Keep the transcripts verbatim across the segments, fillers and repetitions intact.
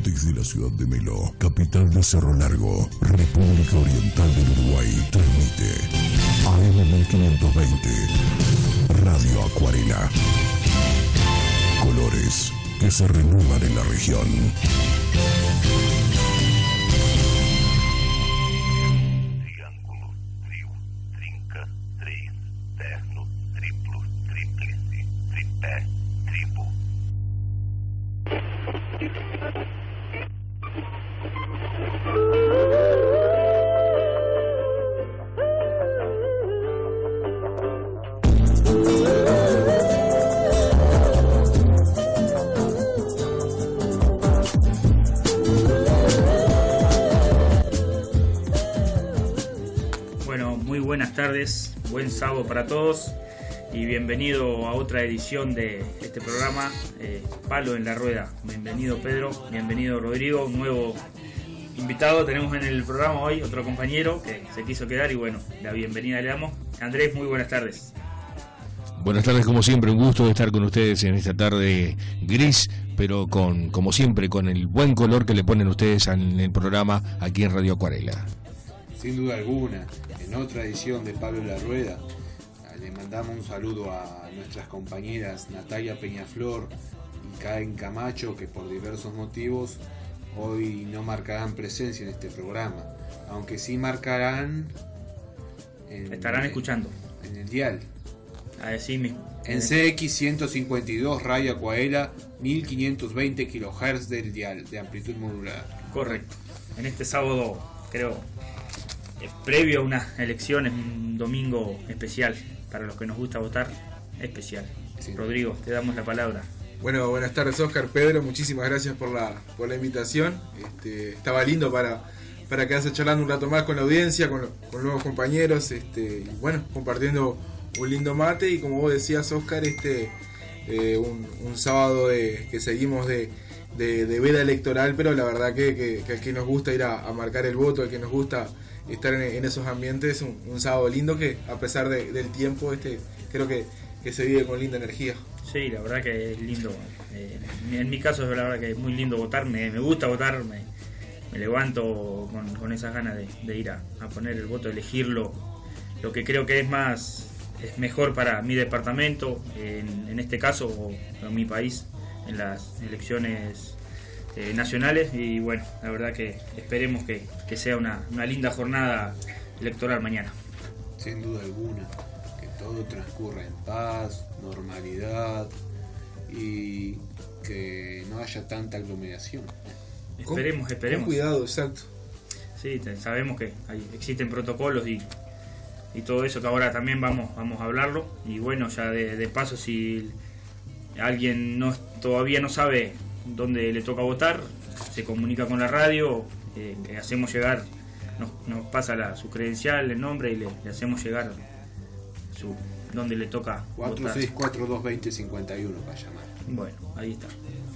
Desde la ciudad de Melo, capital de Cerro Largo, República Oriental del Uruguay, transmite A M mil quinientos veinte, Radio Acuarela. Colores que se renuevan en la región. Triângulo, trio, trinca, três, terno, triplo, tríplice, tripé, tribo. Bueno, muy buenas tardes, buen sábado para todos y bienvenido a otra edición de este programa, eh, Palo en la Rueda. Bienvenido Pedro, bienvenido Rodrigo, un nuevo invitado tenemos en el programa hoy, otro compañero que se quiso quedar y bueno, la bienvenida le damos. Andrés, muy buenas tardes. Buenas tardes, como siempre, un gusto de estar con ustedes en esta tarde gris, pero con, como siempre, con el buen color que le ponen ustedes en el programa aquí en Radio Acuarela. Sin duda alguna, en otra edición de Pablo en la Rueda, le mandamos un saludo a nuestras compañeras Natalia Peñaflor y Karen Camacho, que por diversos motivos hoy no marcarán presencia en este programa, aunque sí marcarán... En, Estarán en, escuchando. En el dial. Así mismo. En C X ciento cincuenta y dos, Radio Acuarela, mil quinientos veinte kilohertz del dial, de amplitud modulada. Correcto. En este sábado, creo... previo a unas elecciones, un domingo especial para los que nos gusta votar, especial. Sí. Rodrigo, te damos la palabra. Bueno, buenas tardes Oscar, Pedro, muchísimas gracias por la por la invitación. Este, estaba lindo para, para quedarse charlando un rato más con la audiencia, con, con nuevos compañeros, este, y bueno, compartiendo un lindo mate y como vos decías Oscar, este, eh, un, un sábado de, que seguimos de, de, de veda electoral, pero la verdad que, que, que al que nos gusta ir a, a marcar el voto, al que nos gusta estar en, en esos ambientes, un, un sábado lindo que a pesar de, del tiempo este creo que, que se vive con linda energía. Sí, la verdad que es lindo. Eh, en mi caso es la verdad que es muy lindo votar, me, me gusta votar, me, me levanto con, con esas ganas de, de ir a, a poner el voto, elegirlo, lo que creo que es más, es mejor para mi departamento, en, en este caso, o en mi país, en las elecciones Eh, nacionales y bueno, la verdad que esperemos que, que sea una, una linda jornada electoral mañana. Sin duda alguna, que todo transcurra en paz, normalidad y que no haya tanta aglomeración. Esperemos, con, esperemos. Con cuidado, exacto. Sí, te, sabemos que hay, existen protocolos y, y todo eso que ahora también vamos, vamos a hablarlo y bueno, ya de, de paso si alguien no todavía no sabe donde le toca votar, se comunica con la radio, eh, le hacemos llegar, nos, nos pasa la, su credencial, el nombre y le, le hacemos llegar su donde le toca cuatro seis cuatro dos dos cero cinco uno para llamar. Bueno, ahí está.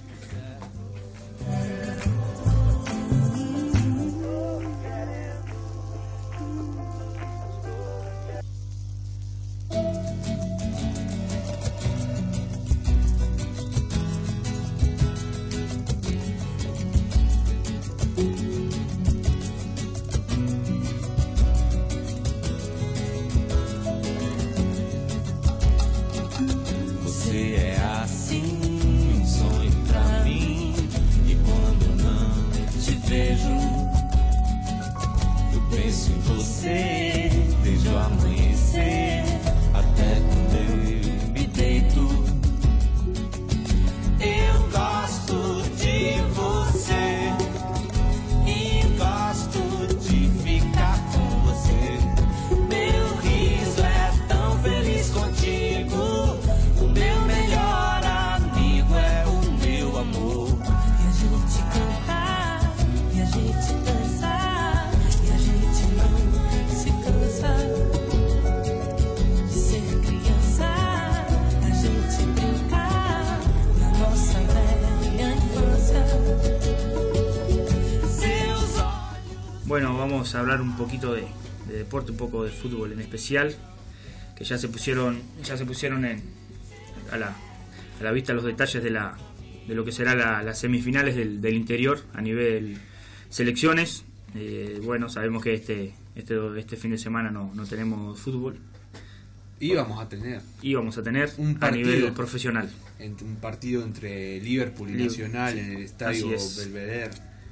Bueno, vamos a hablar un poquito de, de deporte, un poco de fútbol en especial, que ya se pusieron, ya se pusieron en, a, la, a la vista los detalles de la, de lo que será la, las semifinales del, del interior a nivel selecciones. Eh, bueno, sabemos que este, este, este fin de semana no, no tenemos fútbol. Íbamos a tener. Íbamos a tener un a nivel profesional. Entre, un partido entre Liverpool y Liverpool, Nacional sí, en el estadio Belvedere.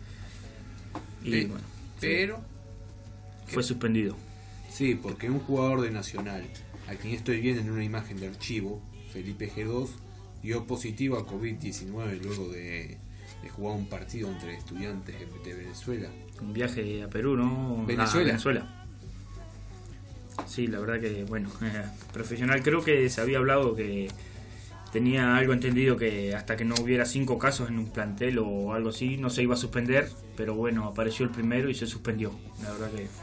Y eh, bueno, pero sí, fue suspendido. Sí, porque un jugador de Nacional, a quien estoy viendo en una imagen de archivo, Felipe G dos, dio positivo a COVID diecinueve luego de, de jugar un partido entre estudiantes de Venezuela. Un viaje a Perú, ¿no? Venezuela. A Venezuela. Sí, la verdad que, bueno, eh, profesional, creo que se había hablado que tenía algo entendido que hasta que no hubiera cinco casos en un plantel o algo así, no se iba a suspender, pero bueno, apareció el primero y se suspendió. La verdad que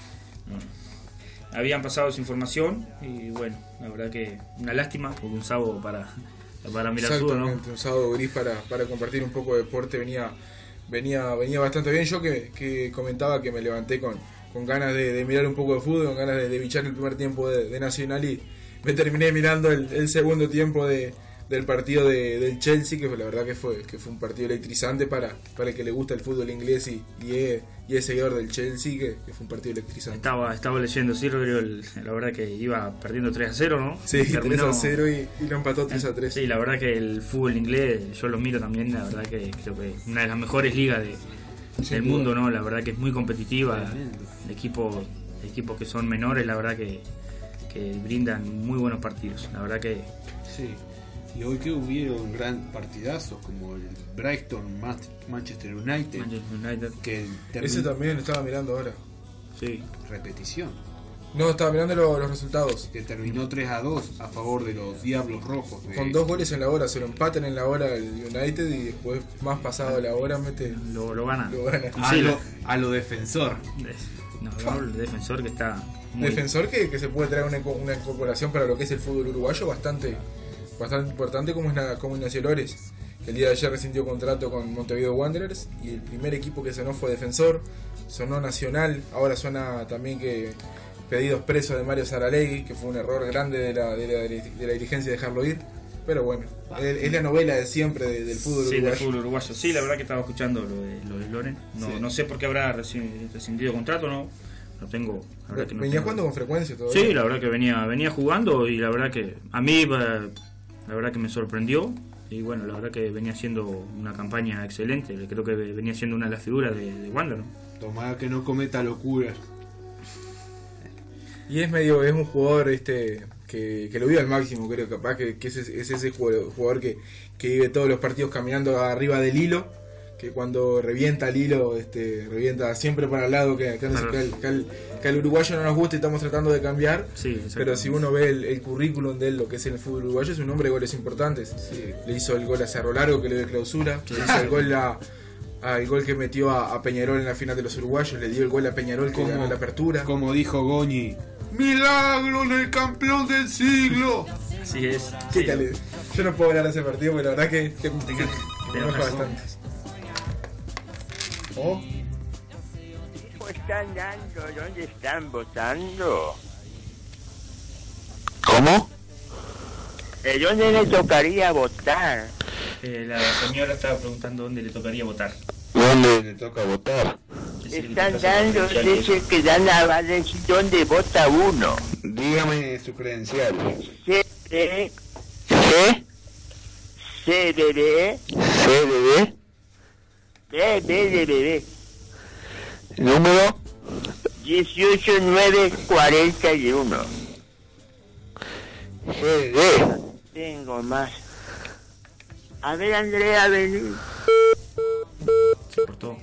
no. Habían pasado esa información y bueno, la verdad que una lástima, porque un sábado para, para mirar fútbol, ¿no? Un sábado gris para, para compartir un poco de deporte venía venía venía bastante bien. Yo que, que comentaba que me levanté con con ganas de, de mirar un poco de fútbol, con ganas de, de bichar el primer tiempo de, de Nacional, y me terminé mirando el, el segundo tiempo de, del partido de, del Chelsea, que la verdad que fue que fue un partido electrizante para, para el que le gusta el fútbol inglés y, y, es, y es seguidor del Chelsea, que, que fue un partido electrizante. Estaba, estaba leyendo, sí, Rodrigo, el, la verdad que iba perdiendo tres a cero, ¿no? Sí, terminó, tres a cero y, y lo empató tres a tres. Sí, la verdad que el fútbol inglés, yo lo miro también, la verdad que creo que es una de las mejores ligas de, del mundo, ¿no? La verdad que es muy competitiva, de equipos, de equipos que son menores, la verdad que, que brindan muy buenos partidos, la verdad que... Sí. Y hoy que hubieron gran partidazos como el Brighton Manchester United, Manchester United. Que terminó... Ese también estaba mirando ahora. Sí. Repetición. No, estaba mirando lo, los resultados. Que terminó tres a dos a favor de los Diablos Rojos. De... Con dos goles en la hora, se lo empatan en la hora el United y después, más pasado la hora, mete lo, lo gana. Lo gana. A, sí, lo, a lo defensor. No, no, el defensor que está... Muy... Defensor que, que se puede traer una, una incorporación para lo que es el fútbol uruguayo bastante... bastante importante, como es la, como Ignacio Lores, que el día de ayer rescindió contrato con Montevideo Wanderers, y el primer equipo que sonó fue Defensor, sonó Nacional, ahora suena también que pedidos presos de Mario Saralegui, que fue un error grande de la, de la, de la dirigencia dejarlo ir, pero bueno, es, es la novela de siempre de, del fútbol sí, uruguayo. Del fútbol uruguayo. Sí, la verdad que estaba escuchando lo de, lo de Loren, no, sí. no sé por qué habrá rescindido contrato, no no tengo, la verdad que no venía tengo. Jugando con frecuencia todavía. Sí, la verdad que venía venía jugando, y la verdad que a mí la verdad que me sorprendió, y bueno, la verdad que venía haciendo una campaña excelente, creo que venía siendo una de las figuras de, de Wander, ¿no? Tomara que no cometa locuras. Y es medio, es un jugador este que, que lo vive al máximo, creo, capaz que, que es, es ese jugador que, que vive todos los partidos caminando arriba del hilo, que cuando revienta el hilo, este, revienta siempre para el lado, que, que, claro. que, al, que, al, que al uruguayo no nos gusta y estamos tratando de cambiar, sí, pero si uno ve el, el currículum de él, lo que es en el fútbol uruguayo, es un hombre de goles importantes. Sí. Le hizo el gol a Cerro Largo, que le dio clausura, le hizo el gol a, a el gol que metió a, a Peñarol en la final de los uruguayos, le dio el gol a Peñarol que como, ganó la apertura. Como dijo Goñi, milagro en el campeón del siglo. Así es. Sí, sí. Yo no puedo hablar de ese partido, pero la verdad que, que, que, que me enoja bastante. ¿Oh? ¿Cómo están dando? ¿Dónde están votando? ¿Cómo? ¿De dónde le tocaría votar? Eh, la señora estaba preguntando dónde le tocaría votar. ¿Dónde le toca votar? Están dando, dice que dan a decir dónde vota uno. Dígame su credencial. C D C C D D C D D B B de bebé. Número dieciocho nueve cuarenta y uno. C D D. Tengo más. A ver, Andrea, vení. Se cortó.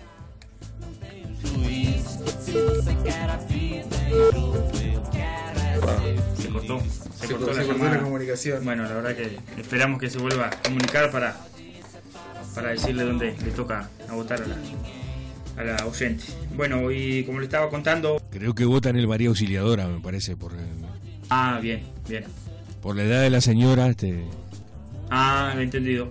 Se cortó. Se, se cortó, se la, cortó la comunicación. Bueno, la verdad que esperamos que se vuelva a comunicar para para decirle dónde le toca a votar a la, a la oyente. Bueno, y como le estaba contando... Creo que vota en el María Auxiliadora, me parece, por el, Ah, bien, bien. Por la edad de la señora, este... Ah, entendido.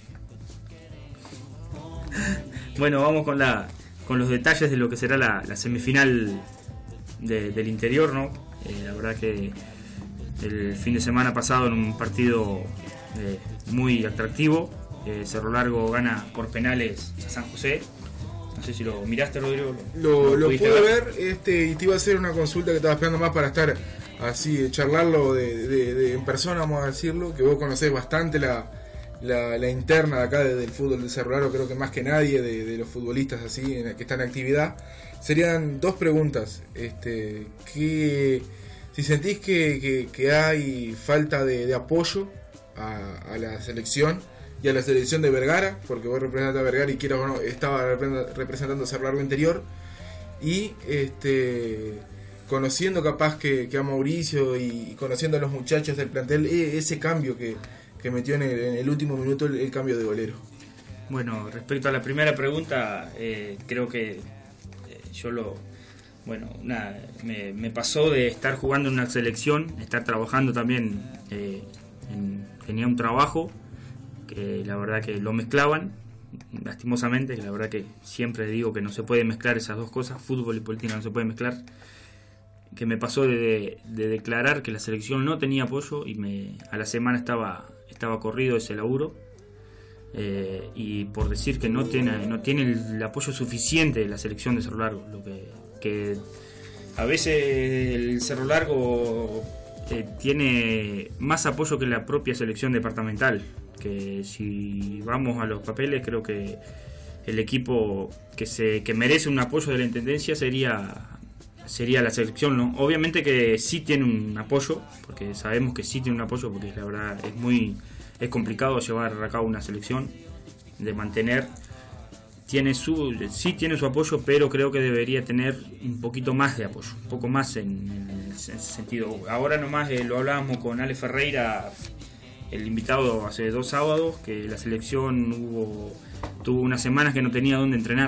Bueno, vamos con la con los detalles de lo que será la, la semifinal de, del interior, ¿no? Eh, la verdad que el fin de semana pasado en un partido eh, muy atractivo, Eh, Cerro Largo gana por penales a San José. No sé si lo miraste, Rodrigo. Lo, lo pudiste pude ver, este, y te iba a hacer una consulta que estaba esperando más para estar así, charlarlo de, de, de en persona, vamos a decirlo, que vos conocés bastante la, la, la interna de acá de, del fútbol de Cerro Largo, creo que más que nadie de, de los futbolistas así en, que están en actividad. Serían dos preguntas. Este, que, si sentís que, que, que hay falta de, de apoyo a, a la selección y a la selección de Vergara, porque vos representás a Vergara y quiero, bueno, estaba representando a Cerro Largo Interior, y este, conociendo capaz que, que a Mauricio y conociendo a los muchachos del plantel, ese cambio que, que metió en el, en el último minuto el, el cambio de golero. Bueno, respecto a la primera pregunta, eh, creo que eh, yo lo... Bueno, nada, me, me pasó de estar jugando en una selección, estar trabajando también, eh, en, tenía un trabajo, que la verdad que lo mezclaban, lastimosamente, que la verdad que siempre digo que no se puede mezclar esas dos cosas, fútbol y política no se puede mezclar, que me pasó de, de declarar que la selección no tenía apoyo y me, a la semana estaba, estaba corrido ese laburo, eh, y por decir que no tiene, no tiene el apoyo suficiente de la selección de Cerro Largo, lo que, que a veces el Cerro Largo eh, tiene más apoyo que la propia selección departamental, que si vamos a los papeles creo que el equipo que se que merece un apoyo de la intendencia sería sería la selección, ¿no? Obviamente que sí tiene un apoyo, porque sabemos que sí tiene un apoyo, porque la verdad es muy es complicado llevar a cabo una selección, de mantener, tiene su sí tiene su apoyo, pero creo que debería tener un poquito más de apoyo, un poco más en, en ese sentido. Ahora nomás eh, lo hablábamos con Ale Ferreira, el invitado, hace dos sábados, que la selección hubo tuvo unas semanas que no tenía dónde entrenar,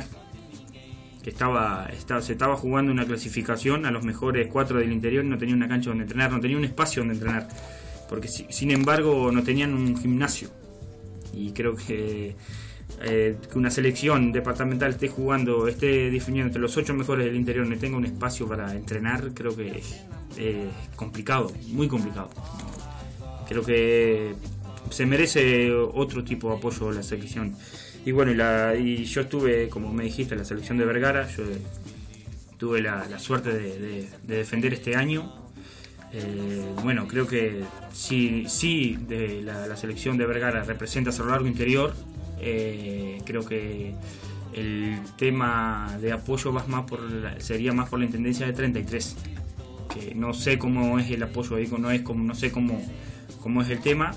que estaba, estaba se estaba jugando una clasificación a los mejores cuatro del interior y no tenía una cancha donde entrenar, no tenía un espacio donde entrenar, porque si, sin embargo no tenían un gimnasio. Y creo que, eh, que una selección departamental esté jugando, esté definiendo entre los ocho mejores del interior, no tenga un espacio para entrenar, creo que es eh, complicado, muy complicado. Creo que se merece otro tipo de apoyo a la selección. Y bueno, y, la, y yo estuve, como me dijiste, en la selección de Vergara. Yo tuve la, la suerte de, de, de defender este año. Eh, bueno, creo que sí, sí de la, la selección de Vergara representa a Cerro Largo Interior. Eh, creo que el tema de apoyo va más por la, sería más por la intendencia de treinta y tres. Que no sé cómo es el apoyo ahí, no, es como, no sé cómo... cómo es el tema,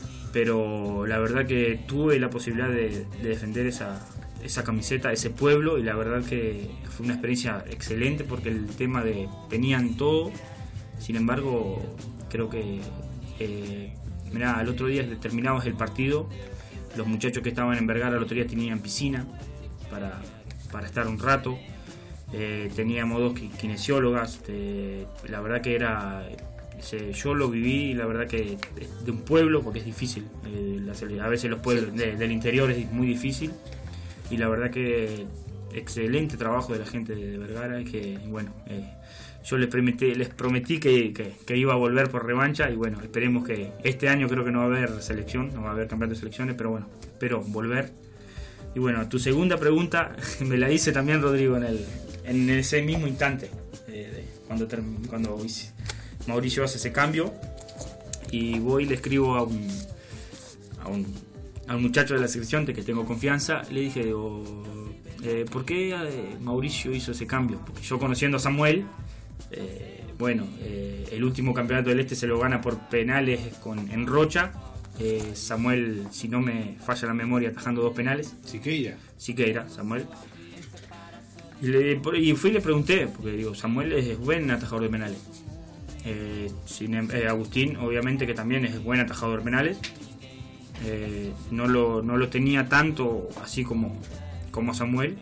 pero la verdad que tuve la posibilidad de, de defender esa, esa camiseta, ese pueblo, y la verdad que fue una experiencia excelente, porque el tema de tenían todo, sin embargo creo que eh, mirá, al otro día terminabas el partido, los muchachos que estaban en Vergara el otro día tenían piscina para, para estar un rato, eh, teníamos dos kinesiólogas, eh, la verdad que era... yo lo viví, la verdad que de un pueblo, porque es difícil, eh, la, a veces los pueblos de, del interior es muy difícil, y la verdad que excelente trabajo de la gente de Vergara, que bueno, eh, yo les prometí, les prometí que, que, que iba a volver por revancha, y bueno, esperemos que este año creo que no va a haber selección, no va a haber campeonato de selecciones, pero bueno, espero volver. Y bueno, tu segunda pregunta me la hice también, Rodrigo, en, el, en ese mismo instante, eh, de, cuando, term, cuando hice Mauricio hace ese cambio, y voy y le escribo a un, a un, a un muchacho de la selección de que tengo confianza, le dije, digo, eh, ¿por qué eh, Mauricio hizo ese cambio? Porque yo, conociendo a Samuel, eh, bueno, eh, el último campeonato del Este se lo gana por penales con, en Rocha, eh, Samuel, si no me falla la memoria, atajando dos penales. Siqueira. Siqueira, Samuel. Y, le, y fui y le pregunté, porque digo, Samuel es buen atajador de penales. Eh, sin, eh, Agustín, obviamente, que también es buen atajador de penales, eh, no, lo, no lo tenía tanto así como, como Samuel,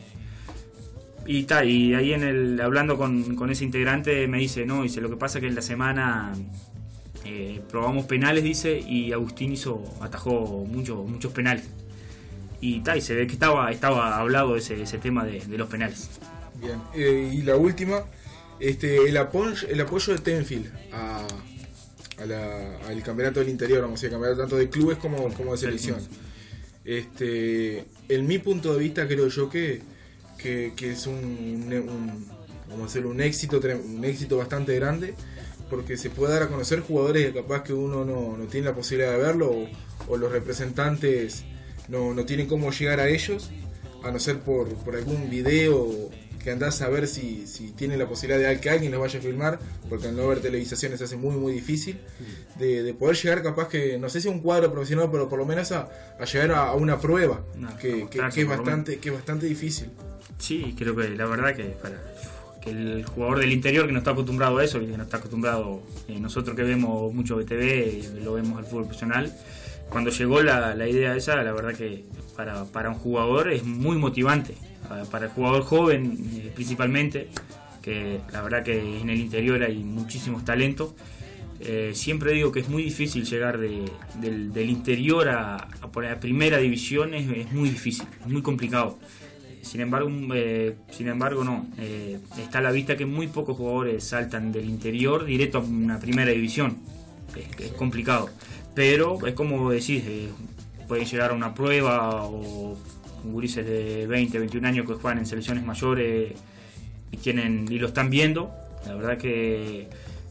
y ta, y ahí en el hablando con, con ese integrante me dice, no, dice, lo que pasa que en la semana eh, probamos penales, dice, y Agustín hizo atajó mucho, muchos penales, y ta, y se ve que estaba, estaba hablado ese, ese tema de, de los penales. Bien, eh, y la última, Este, el, apoyo, el apoyo de Tenfield a, a la, al campeonato del interior, vamos a decir, campeonato tanto de clubes como, como de selección. Este, en mi punto de vista creo yo que, que, que es un, un, vamos a decir, un éxito, un éxito bastante grande, porque se puede dar a conocer jugadores que capaz que uno no, no tiene la posibilidad de verlo, o, o los representantes no, no tienen cómo llegar a ellos, a no ser por, por algún video que andás a ver si, si tienen la posibilidad de que alguien los vaya a filmar, porque al no ver televisaciones se hace muy muy difícil de, de poder llegar capaz que, no sé si a un cuadro profesional, pero por lo menos a, a llegar a, a una prueba, no, que, que, que, es bastante, que es bastante difícil. Sí, creo que la verdad que para que el jugador del interior que no está acostumbrado a eso, que no está acostumbrado, eh, nosotros que vemos mucho B T V, lo vemos al fútbol profesional, cuando llegó la, la idea esa, la verdad que para, para un jugador es muy motivante, para el jugador joven eh, principalmente, que la verdad que en el interior hay muchísimos talentos. Eh, siempre digo que es muy difícil llegar de, del, del interior a, a, a primera división, es, es muy difícil, es muy complicado. Sin embargo, eh, sin embargo no, eh, está a la vista que muy pocos jugadores saltan del interior directo a una primera división, es, es complicado, pero es como decís, eh, pueden llegar a una prueba, o gurises de veinte, veintiún años que juegan en selecciones mayores y tienen y lo están viendo. La verdad que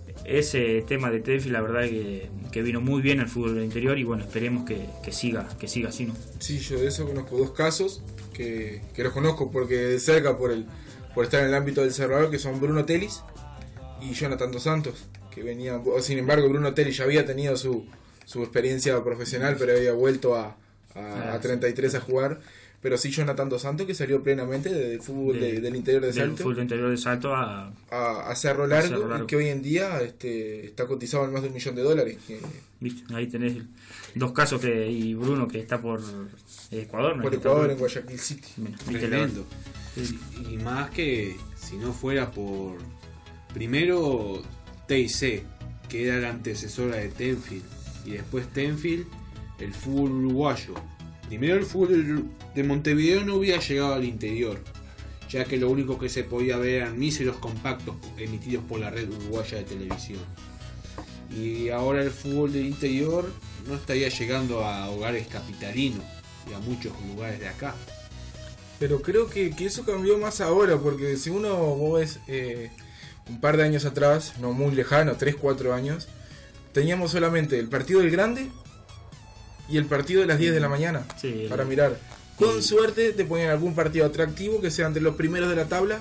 ese tema de Tenfield, la verdad que, que vino muy bien al fútbol del interior, y bueno, esperemos que, que siga que siga así, ¿no? Sí, yo de eso conozco dos casos que, que los conozco porque de cerca por el por estar en el ámbito del Cerrador, que son Bruno Telis y Jonathan Dos Santos, que venían. Sin embargo, Bruno Telis ya había tenido su, su experiencia profesional, pero había vuelto a, a, a treinta y tres a jugar. Pero sí, Jonathan Dos Santos, que salió plenamente del fútbol de, de, del interior de Salto, del fútbol del interior de Salto a, a, a Cerro Largo, Cerro Largo, y que hoy en día este, está cotizado en más de un millón de dólares. Que, ¿viste? Ahí tenés dos casos, que y Bruno, que está por Ecuador, ¿no? Por Ecuador, en Guayaquil City. Tremendo. Y, y más que si no fuera por, primero, T I C, que era la antecesora de Tenfield, y después Tenfield, el fútbol uruguayo. Primero, el fútbol de Montevideo no hubiera llegado al interior, ya que lo único que se podía ver eran míseros compactos emitidos por la red uruguaya de televisión. Y ahora el fútbol del interior no estaría llegando a hogares capitalinos y a muchos lugares de acá. Pero creo que, que eso cambió más ahora, porque si uno vos ves eh, un par de años atrás, no muy lejano, tres cuatro años, teníamos solamente el partido del Grande y el partido de las diez de la mañana, sí, para el... mirar. Con sí. suerte te ponían algún partido atractivo que sea entre los primeros de la tabla,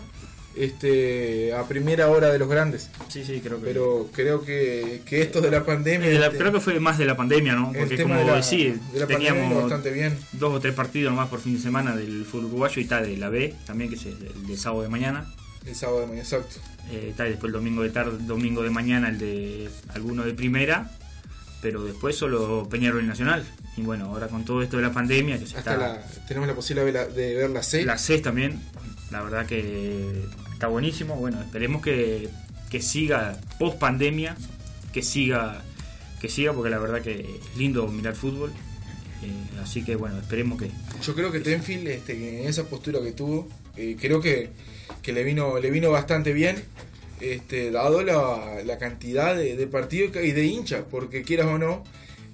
este a primera hora de los grandes. Sí, sí, creo que. Pero creo que, que esto de la pandemia. De la, este, creo que fue más de la pandemia, ¿no? Porque como la, sí, de la teníamos bastante bien. Dos o tres partidos nomás por fin de semana del fútbol uruguayo, y tal de la B también, que es el, el de sábado de mañana. El sábado de mañana, exacto. Eh, tal, después el domingo de tarde, domingo de mañana el de alguno de primera, pero después solo Peñarol y Nacional. Y bueno, ahora con todo esto de la pandemia, que se Hasta está, la, tenemos la posibilidad de, la, de ver la C. La C también, la verdad que está buenísimo. Bueno, esperemos que, que siga post pandemia, que siga, que siga, porque la verdad que es lindo mirar fútbol. Eh, así que bueno, esperemos que. Yo creo que Tenfield, este, en esa postura que tuvo, eh, creo que, que le vino, le vino bastante bien. Este, dado la, la cantidad de, de partidos y de hinchas, porque quieras o no,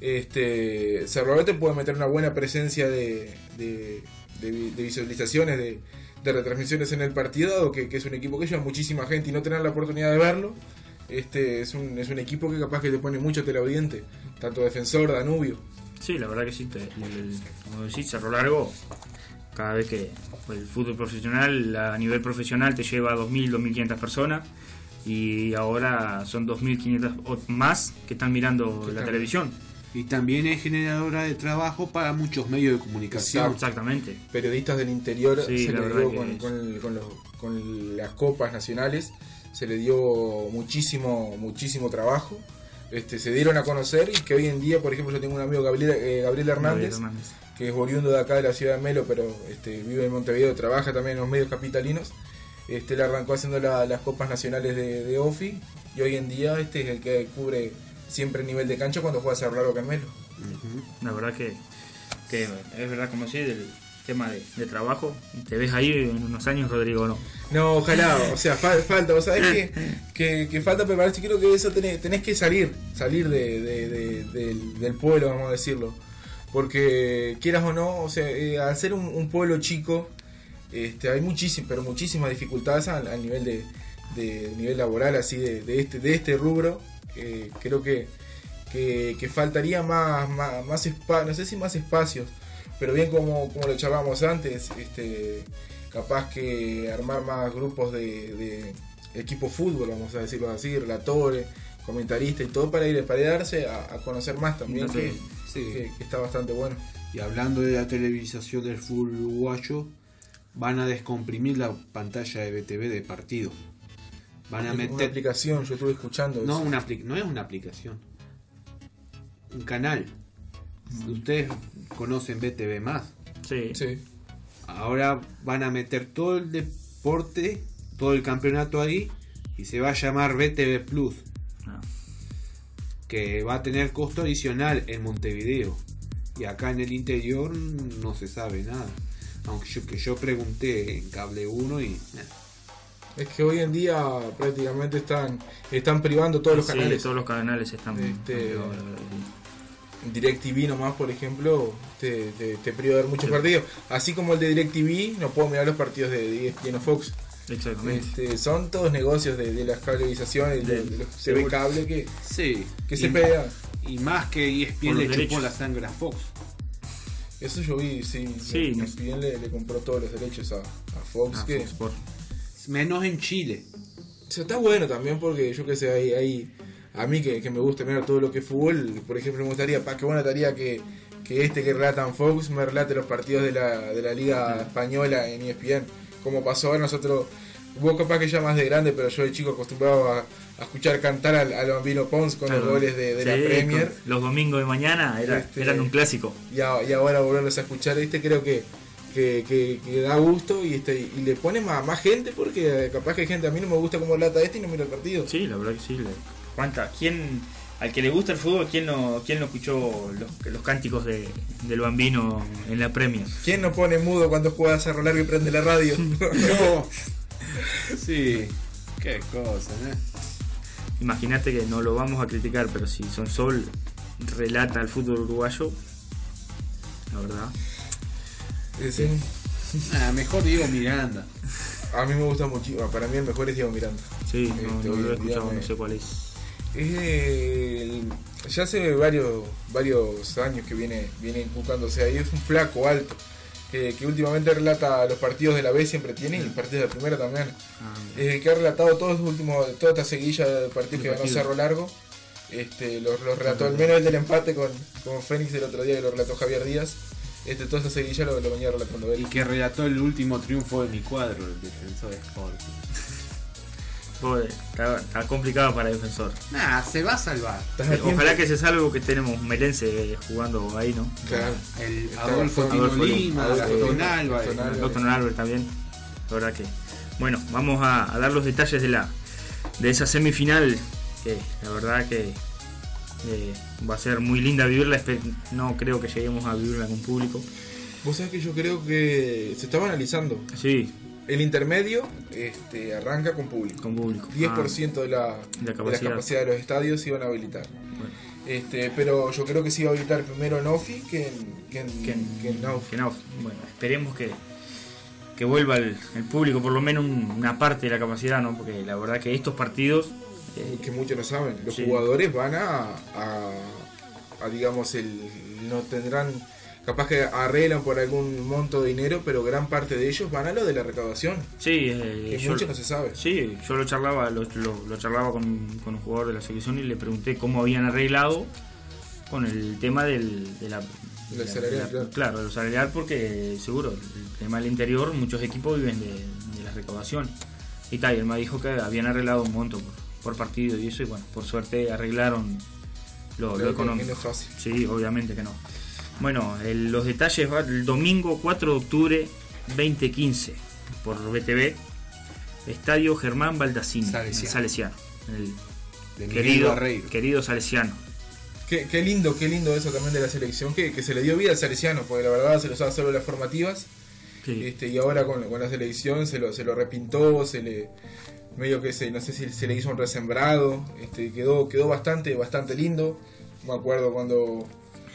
este, Cerro te puede meter una buena presencia de, de, de, de visualizaciones, de, de retransmisiones en el partido, dado que, que es un equipo que lleva muchísima gente, y no tener la oportunidad de verlo, este, es, un, es un equipo que capaz que te pone mucho teleaudiente, tanto Defensor, Danubio. Sí, la verdad que sí, te, el, como decís, Cerro Largo, cada vez que el fútbol profesional, a nivel profesional, te lleva a dos mil, dos mil quinientas personas, y ahora son dos mil quinientas o más que están mirando la televisión. Y también es generadora de trabajo para muchos medios de comunicación. Exactamente. Periodistas del interior, sí, se le dio dio con, con, con, los, con las copas nacionales, se le dio muchísimo muchísimo trabajo. Este, se dieron a conocer, y que hoy en día, por ejemplo, yo tengo un amigo, Gabriel, eh, Gabriel Hernández, Hernández, que es oriundo de acá de la ciudad de Melo, pero este, vive en Montevideo, trabaja también en los medios capitalinos. Este, le arrancó haciendo la, las copas nacionales de, de O F I, y hoy en día este es el que cubre siempre el nivel de cancha cuando juega Cerro Largo Carmelo. Uh-huh. La verdad que, que es verdad, como decís, del tema de, de trabajo, te ves ahí en unos años, Rodrigo, ¿no? No, ojalá, o sea, fa- falta, vos sabés que, que, que falta prepararse. Creo que eso tenés, tenés que salir, salir de, de, de, de, del, del pueblo, vamos a decirlo. porque quieras o no, o sea, eh, al ser un, un pueblo chico, este, hay muchísimas, pero muchísimas dificultades al, al nivel de, de nivel laboral, así de, de este de este rubro. Eh, creo que, que, que faltaría más, más, más espacio, no sé si más espacios, pero bien como, como lo charlábamos antes, este, capaz que armar más grupos de, de equipo fútbol, vamos a decirlo así, relatores, comentaristas y todo para ir para darse a, a conocer más también, que, Sí. que, que está bastante bueno. Y hablando de la televisación del fútbol uruguayo, van a descomprimir la pantalla de B T V de partido. Van a Una meter... aplicación, yo estuve escuchando No, eso. una apli- no es una aplicación. Un canal. Ustedes conocen B T V más. Sí. Sí. Ahora van a meter todo el deporte, todo el campeonato ahí, y se va a llamar B T V Plus, Ah. que va a tener costo adicional en Montevideo. Y acá en el interior no se sabe nada. Aunque yo, que yo pregunté en Cable uno y... eh, Es que hoy en día prácticamente están están privando todos los Sí, canales. todos los canales están. Este, están- DirecTV nomás, por ejemplo, te, te, te priva de ver muchos partidos. Así como el de DirecTV, no puedo mirar los partidos de E S P N o Fox. Exactamente. Este, son todos negocios de, de las cablevisizaciones, de, de los T V cable que, Sí. que y, se pelean. y más que E S P N Por le los chupó derechos. la sangre a Fox. Eso yo vi, sí. Sí, no- E S P N le, le compró todos los derechos a, a Fox. Ah, que, Fox Sports. Menos en Chile. O sea, está bueno también porque yo que sé, hay, hay a mí que, que me gusta mirar todo lo que es fútbol, por ejemplo, me gustaría, pa, qué buena tarea que, que este que relatan Fox me relate los partidos de la, de la Liga Española en E S P N. Como pasó ahora nosotros, vos capaz que ya más de grande, pero yo de chico acostumbrado a, a escuchar cantar al, al Bambino Pons con los Claro. goles de, de Sí, la Premier. con- Los domingos de mañana era- Este- eran un clásico. Y, a- y ahora volverlos a escuchar, este creo que, que, que, que da gusto y este y le pone más, más gente porque capaz que hay gente, a mí no me gusta cómo relata este y no miro el partido. Sí, la verdad que sí. le- ¿Cuánta? ¿Quién, al que le gusta el fútbol, quién no, quién no escuchó los, los cánticos de, del Bambino en la Premier? ¿Quién no pone mudo cuando juega a Cerro Largo y prende la radio? No. Sí. Qué cosa, ¿eh? Imagínate que no lo vamos a criticar, pero si Sonsol relata el fútbol uruguayo, la verdad. Eh, sí. Ah, mejor Diego Miranda. A mí me gusta muchísimo, para mí el mejor es Diego Miranda. Sí, no, Este, no hoy lo he en día escuchado, me- no sé cuál es. Es el- ya hace varios varios años que viene viene inculcándose ahí, es un flaco alto que, que últimamente relata los partidos de la B, siempre tiene, y los partidos de la primera también. Ah, Es el que ha relatado todos los últimos, toda esta seguilla de partidos que ganó Partido. Cerro Largo. Este, los, los relató, al menos el del empate con, con Fénix el otro día que lo relató Javier Díaz. Este, toda esta seguilla lo, lo venía relatando Y él. que relató el último triunfo de mi cuadro, el Defensor Sporting. Joder, está, está complicado para Defensor. Nah, se va a salvar. ¿Estás a tiempo? Ojalá que se salve porque tenemos Melense jugando ahí, ¿no? Claro. El Está Adolfo Gastón- Tino Adolfo Lima, Adolfo Gastón Lima, Álvarez. Gastón Álvarez. Doctor Albert también. La verdad que. Bueno, vamos a, a dar los detalles de la de esa semifinal. Que la verdad que eh, va a ser muy linda vivirla. espe- No creo que lleguemos a vivirla con público. Vos sabés que yo creo que se estaba analizando. Sí, El intermedio este, arranca con público. con público. diez por ciento de, la, La de la capacidad. capacidad de los estadios se iban a habilitar. Ah, bueno, Este, pero yo creo que se iba a habilitar primero en Ofi que en, que en, que en- que en Nauf. que no, bueno, esperemos que, que vuelva el, el público, por lo menos un- una parte de la capacidad, ¿no? Porque la verdad que estos partidos. eh, Que muchos no saben. Los Sí. jugadores van a, a, a, digamos, el no tendrán, capaz que arreglan por algún monto de dinero, pero gran parte de ellos van a lo de la recaudación. sí, eh, Que yo- mucho no se sabe. Sí, yo lo charlaba, lo, lo- lo charlaba con, con un jugador de la selección y le pregunté cómo habían arreglado con el tema del, de la, de Del la- salarial, de la- claro. claro, de lo salarial, porque seguro, el tema del interior, muchos equipos viven de, de la recaudación. Y tal, y él me dijo que habían arreglado un monto por, por partido y eso, y bueno, por suerte arreglaron lo, lo Creo que- económico. que no es fácil. Sí, obviamente que no. Bueno, el- los detalles va el domingo cuatro de octubre veinte quince por B T V, Estadio Germán Baldassini, Salesiano. en Salesiano, el De Miguel querido, Barreiro. querido Salesiano. Qué, qué lindo, qué lindo eso también de la selección, que, que se le dio vida al Salesiano, porque la verdad se lo usaba solo en las formativas. Sí. Este, y ahora con, con la selección se lo, se lo repintó, se le medio que se, no sé si se le hizo un resembrado, este, quedó, quedó bastante, bastante lindo. Me acuerdo cuando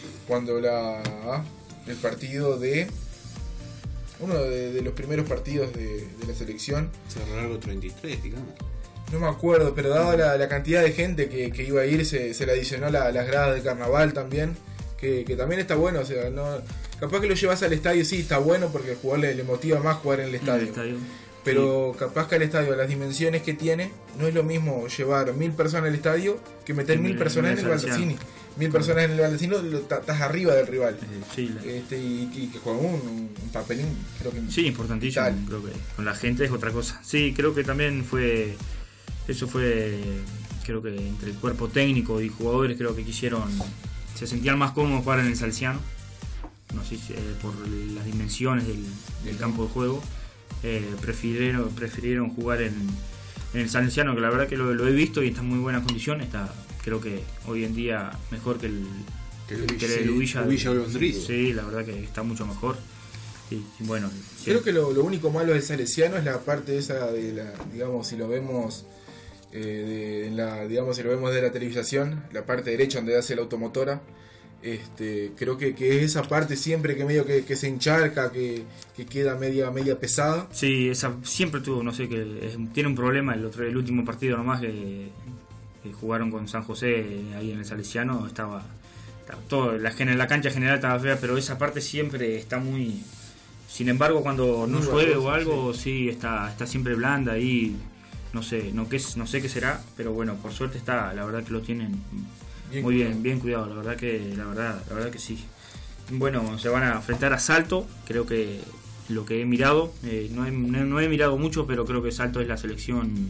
cuando la el partido de uno de, de los primeros partidos de, de la selección, Cerro Largo treinta y tres, digamos. no me acuerdo, pero dado la, la cantidad de gente que, que iba a ir, se, se le adicionó la, las gradas de carnaval también, que, que también está bueno, o sea, no, capaz que lo llevas al estadio, sí, está bueno porque al jugador le, le motiva más jugar en el estadio, En el estadio. pero sí, capaz que al estadio, las dimensiones que tiene, no es lo mismo llevar mil personas al estadio que meter mil personas en el Baldassini. Mil personas en el Baldassini, estás arriba del rival. Eh, sí, la- Este, y, y que con un, un papelín, creo que Sí, importantísimo. vital. Creo que con la gente es otra cosa. Sí, creo que también fue. Eso fue. Creo que entre el cuerpo técnico y jugadores, creo que quisieron. Se sentían más cómodos jugar en el Salesiano. No sé si eh, por las dimensiones del, del campo de juego. Eh, prefirieron, prefirieron jugar en, en el Salesiano, que la verdad que lo, lo he visto y está en muy buenas condiciones. Está, creo que hoy en día mejor que el. Que el que el Ubilla- Ubilla- Ubilla Olondriz. Sí, la verdad que está mucho mejor. Y, y bueno, Creo que lo, lo único malo del Salesiano es la parte esa de la, digamos, si lo vemos eh, de en la, digamos, si lo vemos de la televisación, la parte derecha donde hace la automotora, este, creo que, que es esa parte siempre que medio que, que se encharca, que, que queda media, media pesada. Sí, esa siempre tuvo, no sé, que es- tiene un problema. El otro, el último partido nomás que, que jugaron con San José ahí en el Salesiano, estaba, estaba todo, la, gen- la cancha general estaba fea, pero esa parte siempre está muy. Sin embargo, cuando no Muy llueve o babosa, algo, sí, está, está siempre blanda ahí. No sé, no qué, es- no sé qué será, pero bueno, por suerte está, la verdad que lo tienen Bien muy cuidado. bien, bien cuidado, la verdad que, la verdad, la verdad que sí. Bueno, se van a enfrentar a Salto, creo que lo que he mirado, eh, no, he, no, no he mirado mucho, pero creo que Salto es la selección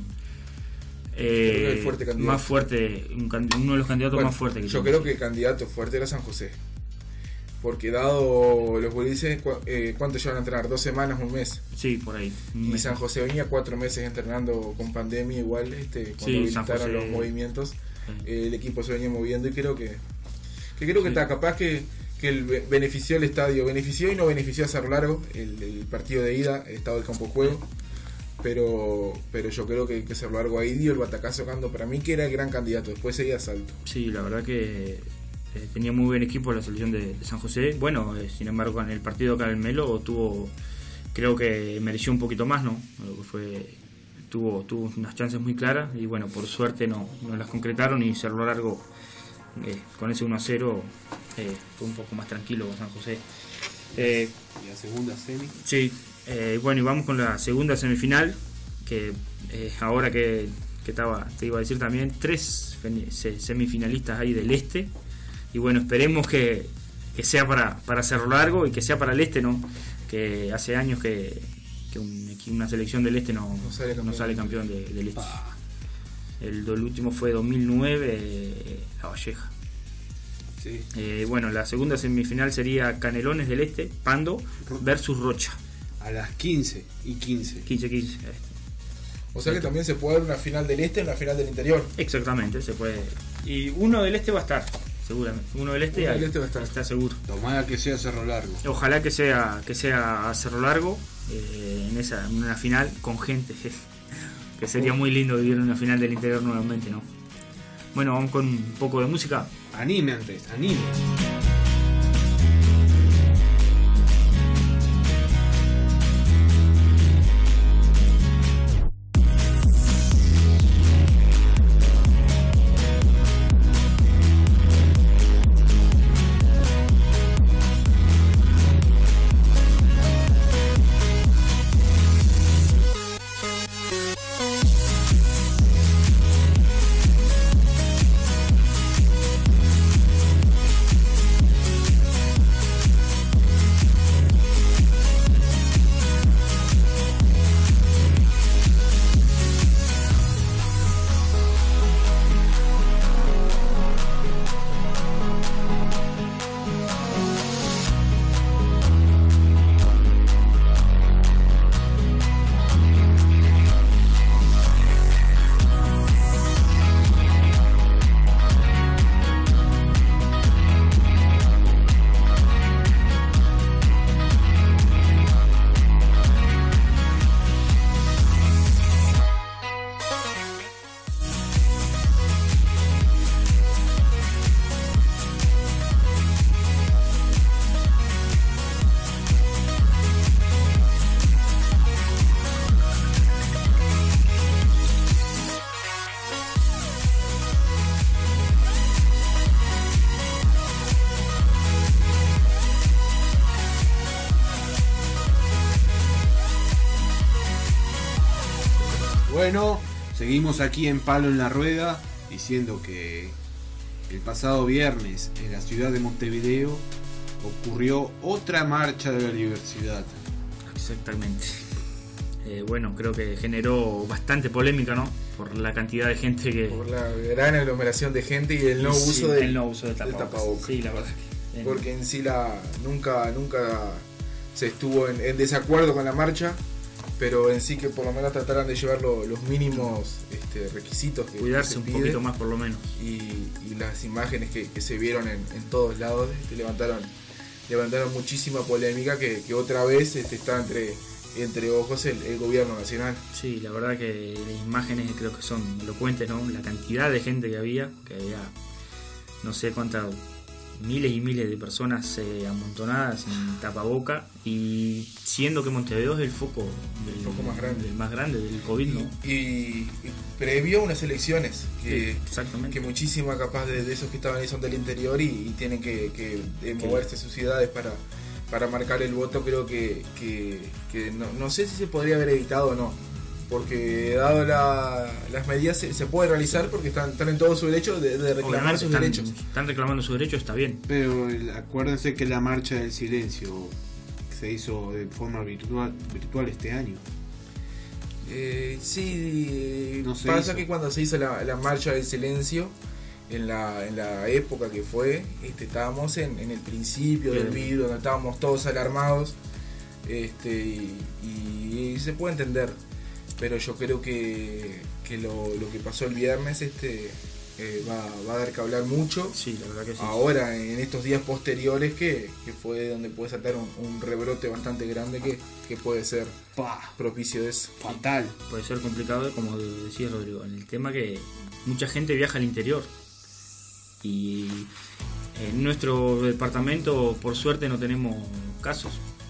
eh, Creo que el fuerte candidato. más fuerte, un can- uno de los candidatos Bueno, más fuertes que yo tiene. creo que el candidato fuerte era San José. Porque dado los bolices, cu- eh, ¿cuánto llevan a entrenar? ¿Dos semanas, un mes? Sí, por ahí. un Y mes. San José venía cuatro meses entrenando con pandemia igual, este, cuando Sí, San habilitaron José. los movimientos, Sí. eh, el equipo se venía moviendo y creo que, que creo que Sí. está capaz que, que el be- benefició el estadio, benefició y no benefició a Cerro Largo, el, el partido de ida, el estado del campo de juego, pero pero yo creo que, que Cerro Largo ahí dio el batacazo cuando para mí que era el gran candidato, después seguía Salto. Sí, la verdad que eh, tenía muy buen equipo la selección de, de San José. Bueno, eh, sin embargo, en el partido acá en el Melo tuvo, creo que mereció un poquito más, ¿no? Lo que fue, tuvo, tuvo unas chances muy claras y bueno, por suerte no, no las concretaron y Cerro Largo eh, con ese uno a cero eh, fue un poco más tranquilo con San José. Eh, Y la segunda semi. Sí, eh, bueno, y vamos con la segunda semifinal, que eh, ahora que, que estaba, te iba a decir también, tres feni- se- semifinalistas ahí del este, y bueno, esperemos que, que sea para, para Cerro Largo y que sea para el este, ¿no? Que hace años que, que un equi- una selección del este no, No sale campeón. no sale campeón de- del este. El, el último fue dos mil nueve, eh, La Valleja. Sí. Eh, bueno, la segunda semifinal sería Canelones del Este, Pando versus Rocha. A las quince y quince. quince quince. O sea que también se puede dar una final del este y una final del interior. Exactamente, se puede. Y uno del Este va a estar, seguramente. Uno del Este, Uno del ahí, Este va a estar. está seguro. Tomada que sea Cerro Largo. Ojalá que sea que sea a Cerro Largo eh, en esa en una final con gente. Que sería muy lindo vivir una final del interior nuevamente, ¿no? Bueno, vamos con un poco de música. Anime antes, anime. Thank Bueno, seguimos aquí en Palo en la Rueda diciendo que el pasado viernes en la ciudad de Montevideo ocurrió otra marcha de la diversidad. Exactamente. Eh, bueno, creo que generó bastante polémica, ¿no? Por la cantidad de gente que... Por la gran aglomeración de gente y el no Sí, uso del el no uso de del tapabocas. tapabocas. Sí, la verdad. Eh, Porque en sí la nunca nunca se estuvo en, en desacuerdo con la marcha, pero en sí que por lo menos trataran de llevar lo- los mínimos este, requisitos que cuidarse que se un pide. poquito más por lo menos. y, y las imágenes que, que se vieron en, en todos lados este, levantaron levantaron muchísima polémica que, que otra vez este, está entre entre ojos el, el gobierno nacional. Sí, la verdad que las imágenes creo que son elocuentes, ¿no? La cantidad de gente que había, que había no sé cuántas, miles y miles de personas eh, amontonadas en tapaboca, y siendo que Montevideo es el foco del El foco más grande. del más grande del COVID, ¿no? Y, y previo a unas elecciones que, Sí, exactamente. que muchísima capaz de, de esos que estaban ahí son del interior y, y tienen que, que, eh, moverse a sus ciudades para, para marcar el voto. Creo que, que, que no, no sé si se podría haber evitado o no, porque dado la, las medidas se, se puede realizar porque están, están en todo su derecho de, de reclamar Obviamente sus están, derechos. están reclamando sus derechos, está bien. Pero el- acuérdense que la marcha del silencio se hizo de forma virtual, virtual este año. Eh, sí, No se pasa hizo. que cuando se hizo la, la marcha del silencio, en la, en la época que fue, este, estábamos en, en el principio del Bien. virus, donde estábamos todos alarmados, este, y, y se puede entender, pero yo creo que, que lo, lo que pasó el viernes este, eh, va, va a dar que hablar mucho. Sí, la verdad que sí. Ahora, en estos días posteriores, que, que fue donde puede saltar un, un rebrote bastante grande que, que puede ser ¡Pah! propicio de eso. Fatal. Puede ser complicado, como decía Rodrigo, en el tema que mucha gente viaja al interior, y en nuestro departamento por suerte no tenemos casos.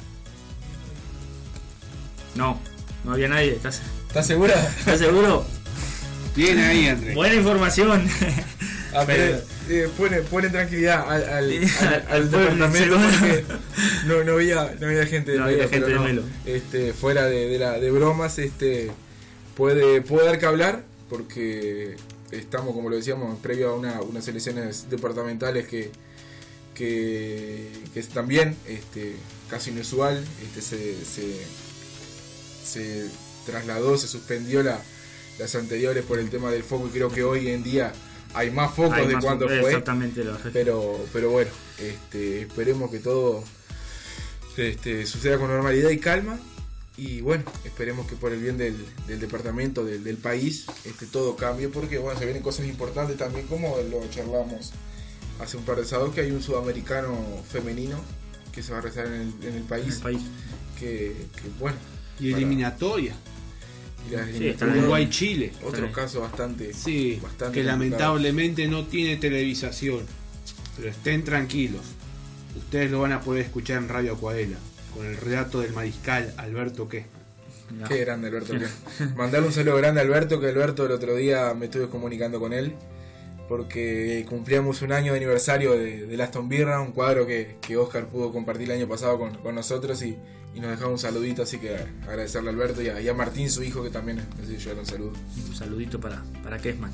No, no había nadie. ¿Estás, ¿Estás segura? estás seguro? Bien ahí, Andrés. Buena información. Ah, Pero- pero, eh, pone, pone tranquilidad al, al, al- al Al pueblo, departamento seguro. porque no, no había no había gente de No había Melo, gente pero de no, Melo. este, fuera de, de la de bromas, este puede, puede dar que hablar porque estamos, como lo decíamos, previo a una, unas elecciones departamentales que que, que es también este, casi inusual, este, se, se, se trasladó, se suspendió la, las anteriores por el tema del foco, y creo que hoy en día hay más focos Hay de más- cuando fue. Exactamente. Lo, Pero, pero bueno, este, esperemos que todo este, suceda con normalidad y calma. Y bueno, esperemos que por el bien del, del departamento, del, del país, este, todo cambie, porque bueno, se vienen cosas importantes también, como lo charlamos hace un par de sábados, que hay un sudamericano femenino que se va a realizar en el, en el país. en el país. Que, que, bueno, Y para- eliminatoria. y las Sí, eliminatorias, está bien. Uruguay-Chile. otro Está caso bastante, Sí, bastante que complicado. lamentablemente no tiene televisación. Pero estén tranquilos. Ustedes lo van a poder escuchar en Radio Acuarela, con el relato del mariscal Alberto Qué. No. Qué grande Alberto. que- Mandarle un saludo grande a Alberto, que Alberto el otro día me estuve comunicando con él, porque cumplíamos un año de aniversario de, de Aston Villa, un cuadro que, que Oscar pudo compartir el año pasado con, con nosotros, y, y nos dejaba un saludito, así que agradecerle a Alberto y a, y a Martín, su hijo, que también necesito llevar un saludo. Un saludito para, para Kessman.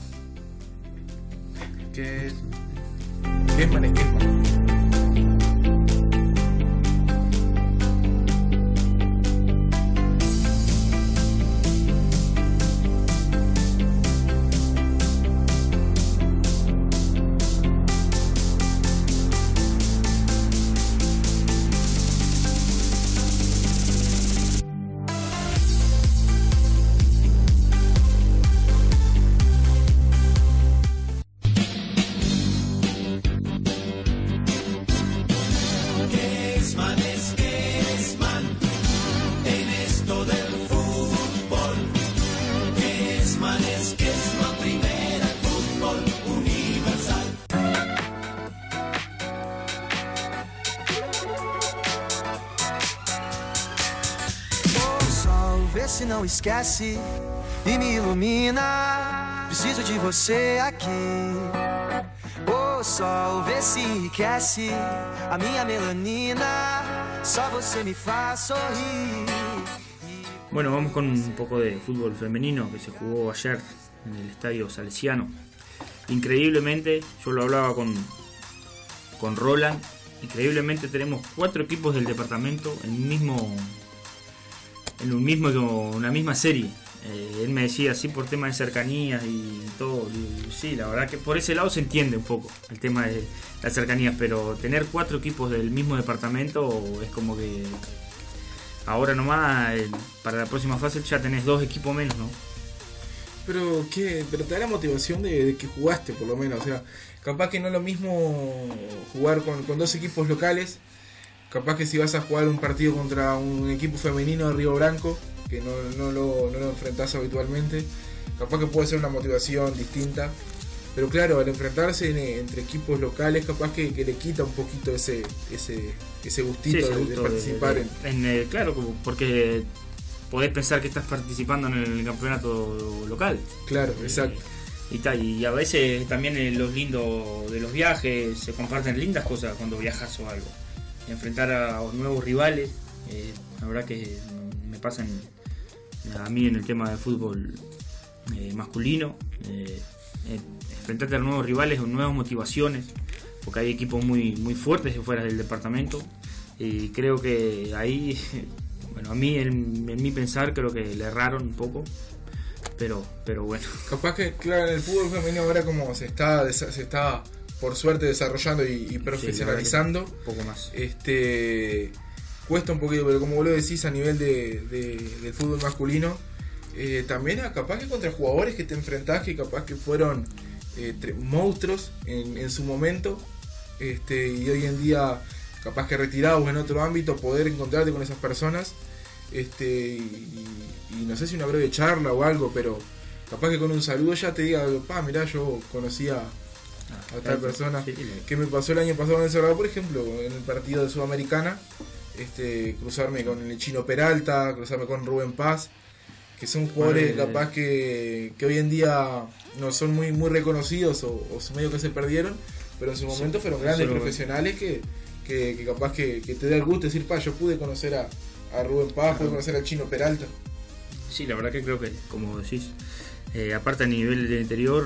¿Qué es? Kesman es Kesman. Vê se não esquece e me ilumina. Preciso de você aqui. O sol, vê se enriquece a minha melanina. Só você me faz sorrir. Bueno, vamos con un poco de fútbol femenino que se jugó ayer en el estadio Salesiano. Increíblemente, yo lo hablaba con, con Roland, increíblemente tenemos cuatro equipos del departamento en un mismo, en un mismo, una misma serie. Eh, él me decía, sí, por tema de cercanías y todo. Y sí, la verdad que por ese lado se entiende un poco el tema de las cercanías, pero tener cuatro equipos del mismo departamento es como que ahora nomás, eh, para la próxima fase ya tenés dos equipos menos, ¿no? Pero ¿qué? Pero te da la motivación de, de que jugaste, por lo menos. O sea, capaz que no es lo mismo jugar con, con dos equipos locales. Capaz que si vas a jugar un partido contra un equipo femenino de Río Branco, que no, no, lo, no lo enfrentás habitualmente, capaz que puede ser una motivación distinta. Pero claro, al enfrentarse en, entre equipos locales, capaz que, que le quita un poquito ese ese ese gustito, sí, ese gusto de, de participar de, de, en... en... Claro, porque podés pensar que estás participando en el campeonato local. Claro, exacto. Y, y, tal, y a veces también eh, los lindos de los viajes, se comparten lindas cosas cuando viajas o algo. Enfrentar a nuevos rivales, eh, la verdad que me pasan a mí en el tema de fútbol eh, masculino. Eh, eh, enfrentarte a nuevos rivales con nuevas motivaciones, porque hay equipos muy, muy fuertes de fuera del departamento, y creo que ahí, bueno, a mí en, en mi pensar creo que le erraron un poco, pero pero bueno. Capaz que, claro, en el fútbol femenino ahora como se está se está por suerte desarrollando y, y profesionalizando, sí, un poco más. Este cuesta un poquito, pero como vos lo decís, a nivel de, de del fútbol masculino, eh, también a, capaz que contra jugadores que te enfrentás que capaz que fueron eh, tre- monstruos en, en su momento, este y hoy en día capaz que retirados en otro ámbito, poder encontrarte con esas personas, este y, y no sé si una breve charla o algo, pero capaz que con un saludo ya te diga, pa, mirá, yo conocía a, a tal persona, sí, que me pasó el año pasado en El Salvador, por ejemplo, en el partido de Sudamericana, este cruzarme con el Chino Peralta, cruzarme con Rubén Paz, que son jugadores bueno, capaz que, que hoy en día no son muy muy reconocidos o, o medio que se perdieron, pero en su momento sí, fueron grandes profesionales que, que, que capaz que, que te da el gusto de decir, pa, yo pude conocer a, a Rubén Paz, claro, pude conocer al Chino Peralta. Sí, la verdad que creo que, como decís, eh, aparte a nivel del interior,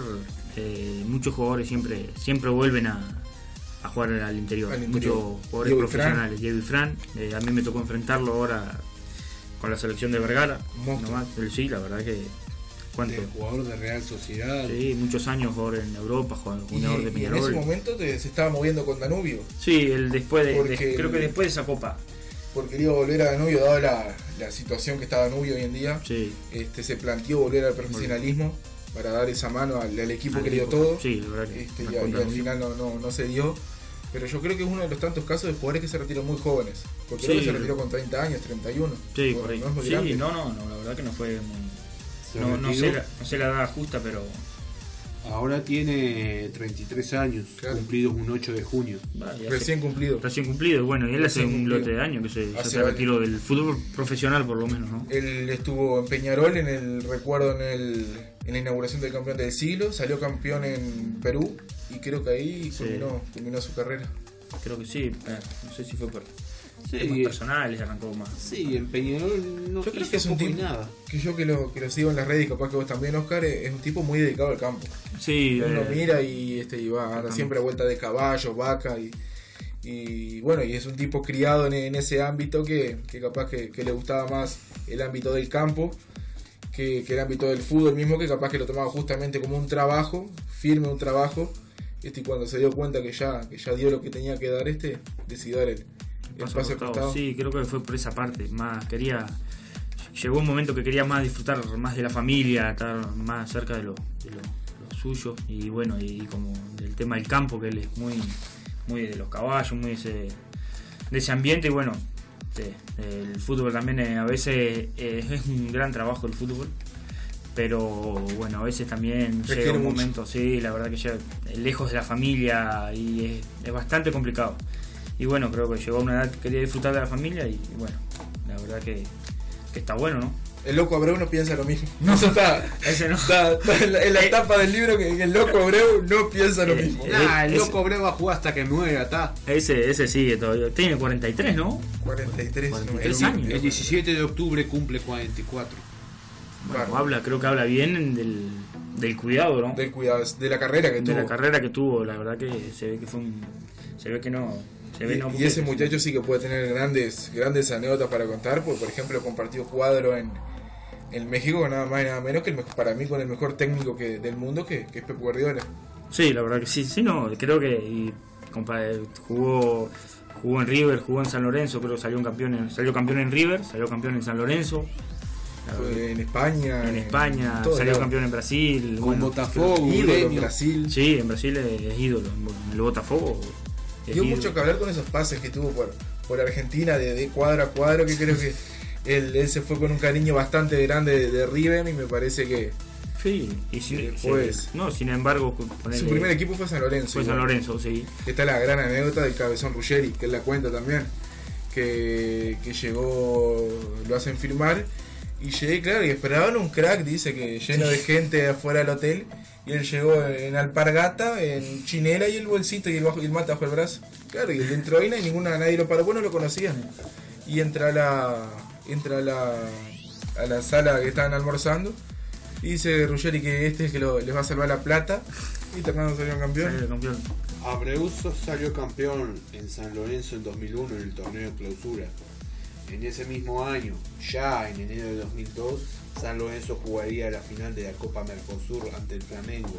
eh, muchos jugadores siempre siempre vuelven a, a jugar al interior. Al interior. Muchos jugadores Diego profesionales. Diego y Fran, eh, a mí me tocó enfrentarlo ahora con la selección de Vergara. Nomás, sí, la verdad que... ¿Cuánto? De jugador de Real Sociedad. Sí, muchos años jugador en Europa, jugador y, de Peñarol. Y en ese momento te, se estaba moviendo con Danubio. Sí, el después de, de, creo que después de esa copa. Porque quería volver a Danubio, dado la, la situación que está Danubio hoy en día. Sí. Este, se planteó volver al profesionalismo bueno, para dar esa mano al, al equipo al que dio todo. Sí, la verdad que este, y, y al final no, no, no se dio. Pero yo creo que es uno de los tantos casos de jugadores que se retiró muy jóvenes. Porque sí, creo que se retiró con treinta años, treinta y uno. Sí, bueno, por ahí. No, es muy sí grande. no, no, no, la verdad que no fue muy... No, no, sé la, no sé la edad justa, pero... Ahora tiene treinta y tres años, claro, cumplidos un ocho de junio. Vale, recién hace, cumplido. Recién cumplido, bueno, y él hace un lote de años que se, ya se retiró del fútbol profesional por lo menos, ¿no? Él estuvo en Peñarol, en el recuerdo en, el, en la inauguración del campeón del siglo, salió campeón en Perú y creo que ahí sí, culminó, culminó su carrera. Creo que sí, eh, no sé si fue por... Sí, temas personales arrancó más. Sí, en Peñarol no yo creo que es un tipo nada. Que yo que lo, que lo sigo en las redes y capaz que vos también, Oscar, es un tipo muy dedicado al campo. Sí, uno eh, mira y este y va anda siempre a vuelta de caballos, vaca y, y bueno, y es un tipo criado en, en ese ámbito que, que capaz que, que le gustaba más el ámbito del campo que, que el ámbito del fútbol mismo, que capaz que lo tomaba justamente como un trabajo, firme un trabajo, este y cuando se dio cuenta que ya, que ya dio lo que tenía que dar, este decidió dar el El paso al costado. Sí, creo que fue por esa parte. Más quería, llegó un momento que quería más disfrutar más de la familia, estar más cerca de lo, de lo, lo suyo y bueno, y como del tema del campo, que él es muy, muy de los caballos, muy de ese, de ese ambiente y bueno, sí, el fútbol también eh, a veces eh, es un gran trabajo el fútbol, pero bueno, a veces también llega un mucho. momento, sí, la verdad que llega lejos de la familia y es, es bastante complicado. Y bueno, creo que llegó a una edad que quería disfrutar de la familia y bueno, la verdad que, que está bueno, ¿no? El loco Abreu no piensa lo mismo. No, eso está, ese no. está, está en la, en la Eh, etapa del libro que, que el loco Abreu no piensa lo eh, mismo. eh, Nah, el ese- loco Abreu va a jugar hasta que muera, está. Ese, ese sigue todavía. Tiene cuarenta y tres, ¿no? cuarenta y tres, cuarenta y no, tres el- años. El diecisiete de octubre cumple cuarenta y cuatro. Bueno, Bárbaro. habla, creo que habla bien del, del cuidado, ¿no? Del cuidado, de la carrera que de tuvo. la carrera que tuvo, la verdad que se ve que fue un, se ve que no, se ve Y, no y porque- ese muchacho sí que puede tener grandes grandes anécdotas para contar, porque por ejemplo compartió cuadro en, en México con nada más y nada menos que el mejor, para mí con el mejor técnico que, del mundo que, que es Pep Guardiola. Sí, la verdad que sí, sí, no, creo que y, compa, eh, jugó jugó en River, jugó en San Lorenzo, creo que salió un campeón en, salió campeón en River, salió campeón en San Lorenzo, la verdad, Fue en España, en España, todos salió lados. campeón en Brasil, Con bueno, Botafogo, Ídolo en Gremio. Brasil. sí, en Brasil es, es ídolo, en el Botafogo es Dio ídolo. mucho que hablar con esos pases que tuvo por, por Argentina de, de cuadro a cuadro, que creo que él, él se fue con un cariño bastante grande de, de River y me parece que Sí, y sin, Y después- sí, no, sin embargo, ponele- su primer equipo fue San Lorenzo. fue San igual. Lorenzo, sí. Está la gran anécdota del Cabezón Ruggeri, que él la cuenta también, que, que llegó, lo hacen firmar, y llegué, claro, y esperaban un crack, dice que lleno de gente afuera del hotel, y él llegó en alpargata, en chinela y el bolsito y el, bajo, y el mate bajo el brazo. Claro, y él entró ahí, no hay ninguna, nadie lo paró, bueno, lo conocían. Y entra a la, entra a la, a la sala que estaban almorzando, y dice Ruggeri que este es el que lo, les va a salvar la plata, y terminando salió campeón. Salió campeón. Abreu salió campeón en San Lorenzo en dos mil uno en el torneo de clausura. En ese mismo año, ya en enero de dos mil dos, San Lorenzo jugaría la final de la Copa Mercosur ante el Flamengo.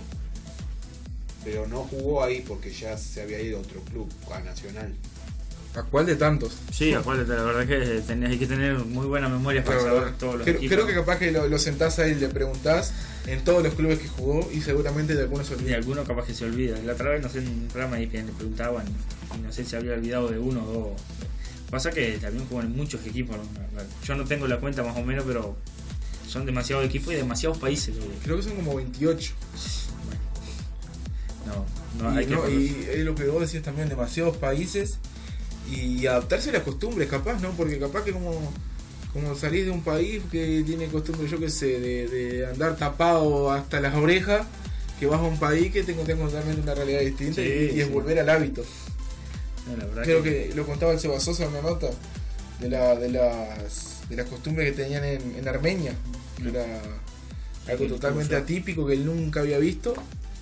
Pero no jugó ahí porque ya se había ido a otro club, a Nacional. ¿A cuál de tantos? Sí, acuérdate, la verdad que tenés, hay que tener muy buena memoria para Claro, saber todos los creo, equipos. creo que capaz que lo, lo sentás ahí y le preguntás en todos los clubes que jugó y seguramente de algunos se De olvidan. alguno capaz que se olvida. La otra vez, no sé, en un programa ahí que le preguntaban y no sé si había olvidado de uno o dos. Pasa que también juegan muchos equipos. ¿no? Yo no tengo la cuenta más o menos, pero son demasiados equipos y demasiados países. Creo. Creo que son como veintiocho. No, no y, hay que no, y es lo que vos decías también, demasiados países y adaptarse a las costumbres capaz, ¿no? Porque capaz que como, como salís de un país que tiene costumbre, yo qué sé, de, de andar tapado hasta las orejas, que vas a un país que tengo, tengo totalmente una realidad distinta Sí, y, y es sí. volver al hábito. No, la verdad Creo que lo contaba el Seba Sosa en una nota de, la, de, las, de las costumbres que tenían en, en Armenia, que era algo Sí, totalmente sí. atípico que él nunca había visto.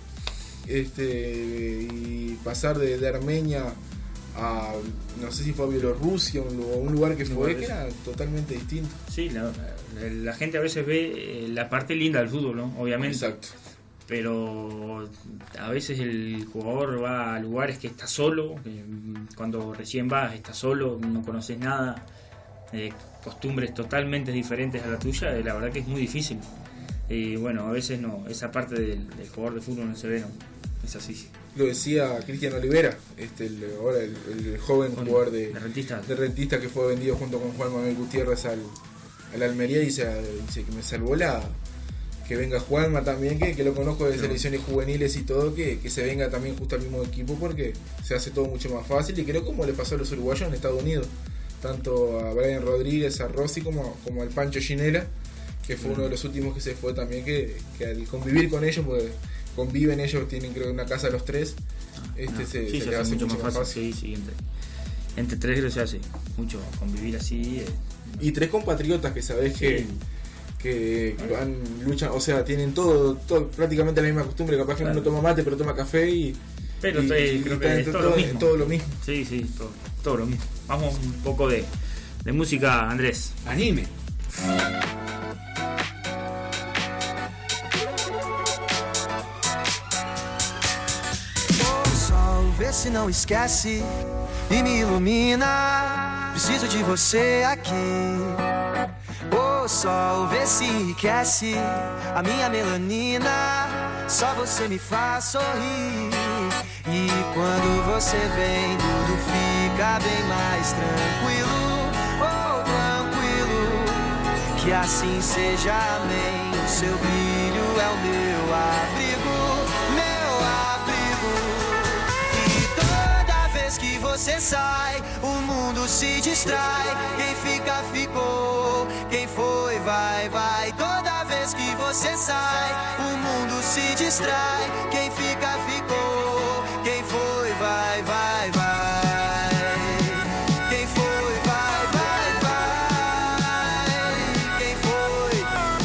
Este, y pasar de, de Armenia a, no sé si fue a Bielorrusia o un, lu- un lugar que fue, Lugar que ese. era totalmente distinto. Sí, la, la- la gente a veces ve eh, la parte linda del fútbol, ¿no? Obviamente. Exacto. Pero a veces el jugador va a lugares que está solo, que, mm, cuando recién vas está solo, no conoces nada, eh, costumbres totalmente diferentes a la tuya, eh, la verdad que es muy difícil. Y bueno, a veces no, esa parte del, del jugador de fútbol no se ve, no, es así. Lo decía Cristian Olivera, este, el, ahora el, el joven Con- jugador de, de Rentista. de Rentista que fue vendido junto con Juan Manuel Gutiérrez al, al Almería, y dice, dice que me salvó la que venga Juanma también, que, que lo conozco de Claro. selecciones juveniles y todo, que, que se venga también justo al mismo equipo porque se hace todo mucho más fácil, y creo como le pasó a los uruguayos en Estados Unidos, tanto a Brian Rodríguez, a Rossi como, como al Pancho Ginela, que fue uno de los últimos que se fue también, que, que al convivir con ellos, porque conviven ellos, tienen creo una casa los tres, este No, se, sí, se se le hace hace mucho más fácil, sí, sí, entre, entre tres creo que se hace mucho convivir así. eh, Y tres compatriotas que sabés que, Sí. que van, luchan, o sea, tienen todo, todo prácticamente la misma costumbre, capaz que Claro. uno toma mate pero toma café y, Pero y- estoy- y creo está que en es todo, todo, lo en mismo. todo lo mismo. Sí, sí, todo, todo lo mismo. Vamos un poco de, de música, Andrés. Anime. O sol, vê se não esquece e me ilumina. Preciso de você aqui. O sol, vê se enriquece a minha melanina. Só você me faz sorrir. E quando você vem, tudo fica bem mais tranquilo. Oh, tranquilo. Que assim seja, amém. O seu brilho é o meu abrigo, meu abrigo. E toda vez que você você sai, o mundo se distrai. Quem fica, ficou. Quem foi, vai, vai. Toda vez que você sai, o mundo se distrai. Quem fica, ficou. Quem foi, vai, vai, vai. Quem foi, vai, vai, vai. Quem foi?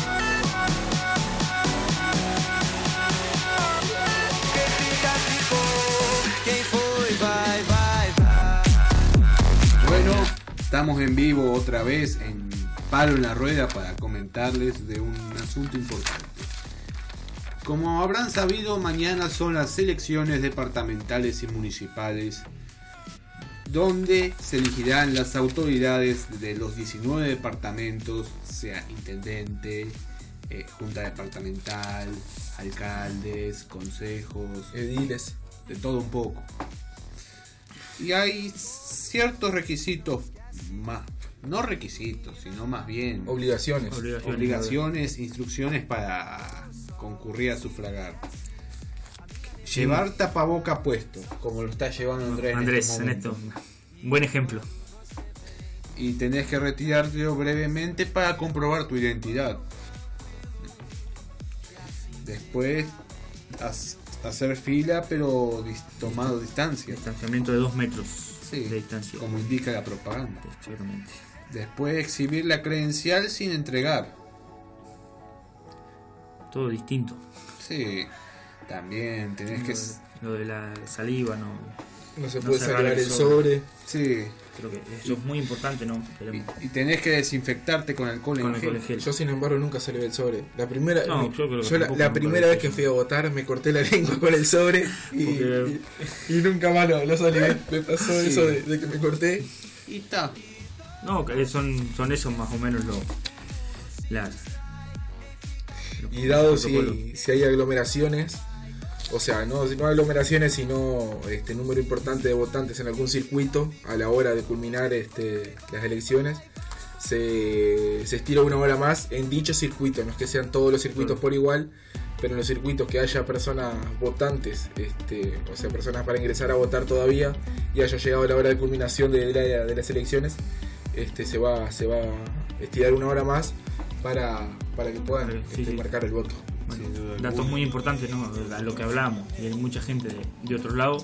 Quem fica, ficou. Quem foi, vai, vai, vai. Bueno, estamos en vivo otra vez en Palo en la Rueda para comentarles de un asunto importante. Como habrán sabido, mañana son las elecciones departamentales y municipales, donde se elegirán las autoridades de los diecinueve departamentos, sea intendente, eh, junta departamental, alcaldes, consejos, Ediles. de todo un poco. Y hay ciertos requisitos, más, no requisitos, sino más bien Obligaciones. Obligaciones. obligaciones, instrucciones para concurrir a sufragar. Llevar tapaboca puesto, como lo está llevando Andrés, Andrés, en en este esto. momento. Buen ejemplo. Y tenés que retirarte brevemente para comprobar tu identidad. Después has- hacer fila, pero dis- tomado distancia, Distanciamiento de dos metros Sí, de distancia. como indica la propaganda. Exactamente. Después exhibir la credencial sin entregar. Todo distinto. Sí, también tenés que... Lo de, lo de la saliva, no. No se No puede cerrar sacar el el sobre. sobre. Sí, Creo que eso es muy importante, ¿no? y, y tenés que desinfectarte con alcohol Con en alcohol gel. en gel. Yo, sin embargo, nunca salí del sobre. La primera, No, mi- yo creo que yo la, tampoco la nunca primera lo vez hice. que fui a votar me corté la lengua con el sobre y, Porque- y, y nunca más lo, lo salí. Me pasó Sí. eso de, de que me corté. Y está. No, que son, son esos más o menos los. Las. los Y dado protocolos. si, si hay aglomeraciones, o sea, no, no aglomeraciones, sino este número importante de votantes en algún circuito a la hora de culminar este, las elecciones, se, se estira una hora más en dicho circuito. No es que sean todos los circuitos por igual, pero en los circuitos que haya personas votantes, este, o sea, personas para ingresar a votar todavía y haya llegado la hora de culminación de, la- de las elecciones, este, se va se va a estirar una hora más para, para que puedan Sí, este, sí. marcar el voto. Bueno, Sin duda datos alguna. muy importantes, ¿no? A lo que hablábamos. Y hay mucha gente de, de otro lado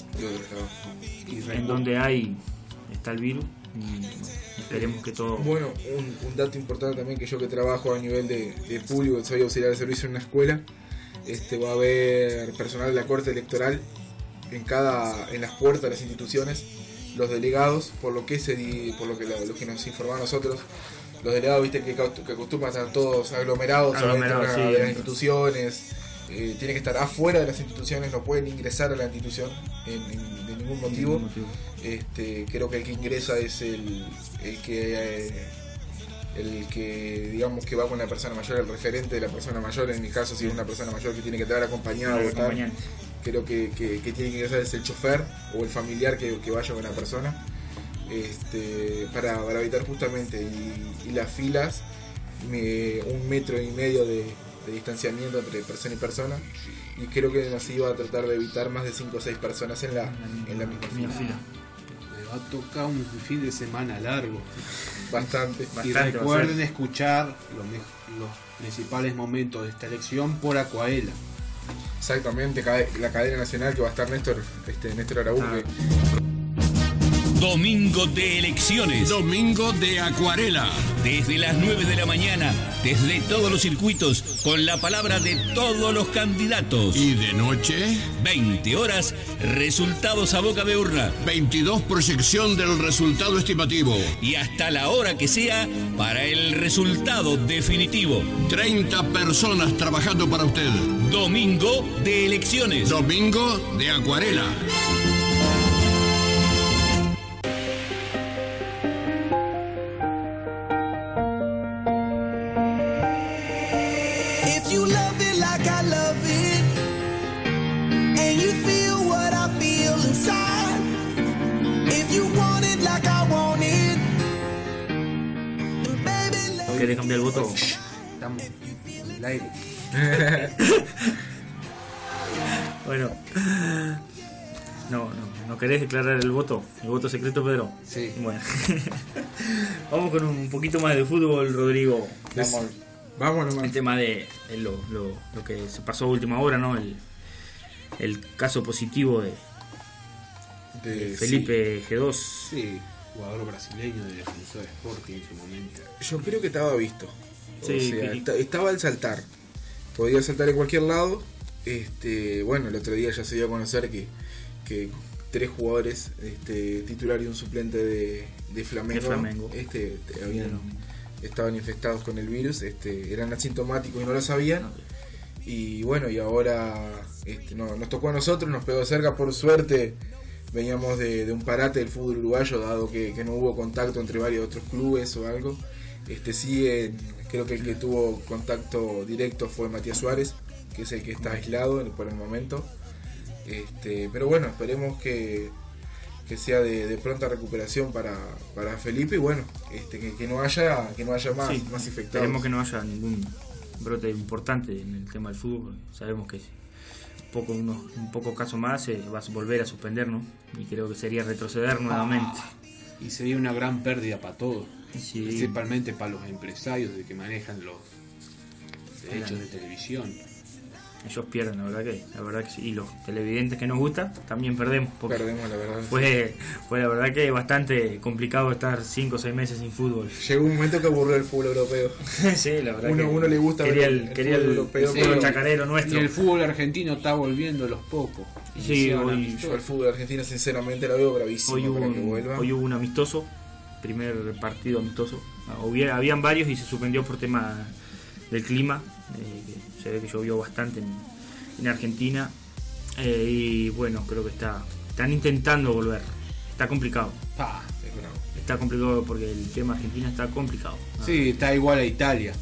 Y en recu- donde hay está el virus. Y bueno, esperemos que todo. Bueno, un, un dato importante también, que yo que trabajo a nivel de, de público, soy auxiliar de servicio en una escuela, este va a haber personal de la Corte Electoral en cada en las puertas de las instituciones, los delegados, por lo que se di- por lo que lo, lo que nos informó a nosotros, los delegados, viste que, caut- que acostumbran a estar todos aglomerados, Aglomerados, adentro sí, de las dentro. instituciones, eh, tienen que estar afuera de las instituciones, no pueden ingresar a la institución en, en- de ningún motivo. motivo. Este, creo que el que ingresa es el, el que eh, el que digamos que va con la persona mayor, el referente de la persona mayor. En mi caso, si es una persona mayor que tiene que estar acompañada a El votar, acompañante. creo que, que, que tiene que ingresar es el chofer o el familiar que, que vaya con la persona, este, para, para evitar justamente y, y las filas, me- un metro y medio de, de distanciamiento entre persona y persona, y creo que nos iba a tratar de evitar más de cinco o seis personas en la, en la misma Misma fila. fila. Me va a tocar un fin de semana largo. Bastante. Y Bastante va a recuerden ser. escuchar los, me- los principales momentos de esta elección por Acuaela. Exactamente, cade- la cadena nacional que va a estar Néstor, este, Néstor Araújo. Domingo de elecciones. Domingo de Acuarela. Desde las nueve de la mañana, desde todos los circuitos, con la palabra de todos los candidatos. Y de noche, veinte horas, resultados a boca de urna. veintidós proyección del resultado estimativo. Y hasta la hora que sea, para el resultado definitivo. treinta personas trabajando para usted. Domingo de elecciones. Domingo de Acuarela. If you love it like I love it, and you feel what I feel inside, if you want it like I want it, then baby, let ¿Querés cambiar el voto? Estamos en el aire. Bueno. No, no, ¿no querés declarar el voto? ¿El voto secreto, Pedro? Sí. Bueno. Vamos con un poquito más de fútbol, Rodrigo. Vamos, Vamos nomás. el tema de, de lo, lo, lo que se pasó a última hora, ¿no? El, el caso positivo de, De- de Felipe G dos. Sí, jugador brasileño de Defensor Sporting en su momento. Yo creo que estaba visto. O Sí, sea, que- esta- estaba al saltar. Podía saltar en cualquier lado. Este, bueno, el otro día ya se dio a conocer que, que tres jugadores, este, titular y un suplente de, de Flamengo, De Flamengo. Este, habían, estaban infectados con el virus, este, eran asintomáticos y no lo sabían. Y bueno, y ahora este, no, nos tocó a nosotros, nos pegó cerca, por suerte. Veníamos de, de un parate del fútbol uruguayo, dado que, que no hubo contacto entre varios otros clubes o algo. Este sí, eh, creo que el que tuvo contacto directo fue Matías Suárez, que es el que está aislado por el momento. Este, pero bueno, esperemos que, que sea de, de pronta recuperación para, para Felipe y bueno, este, que, que no haya que no haya más, Sí, más infectados. esperemos que no haya ningún brote importante en el tema del fútbol. Sabemos que un poco, unos, un poco caso más se va a volver a suspender, ¿no? Y creo que sería retroceder nuevamente. Y sería una gran pérdida para todos, Sí. principalmente para los empresarios de que manejan los derechos Claro. de televisión. Ellos pierden, la verdad que, la verdad que sí. Y los televidentes que nos gusta también perdemos. Porque Perdemos, la verdad. fue, fue la verdad que bastante complicado estar cinco o seis meses sin fútbol. Llegó un momento que aburrió el fútbol europeo. Sí, la verdad Uno, que uno le gusta quería ver el, quería el, europeo, el fútbol pero- chacarero Y nuestro. el fútbol argentino está volviendo los pocos. Sí, Hicieron hoy- amistosos. Yo el fútbol argentino sinceramente lo veo bravísimo Hoy hubo, para que un, vuelva. hoy hubo un amistoso, primer partido amistoso. Hubiera, habían varios y se suspendió por tema del clima. Eh, que se ve que llovió bastante en, en Argentina. Eh, y bueno, creo que está están intentando volver. Está complicado. Pa. Es bravo. Está complicado porque el tema Argentina está complicado. Ah, Sí, está igual a Italia.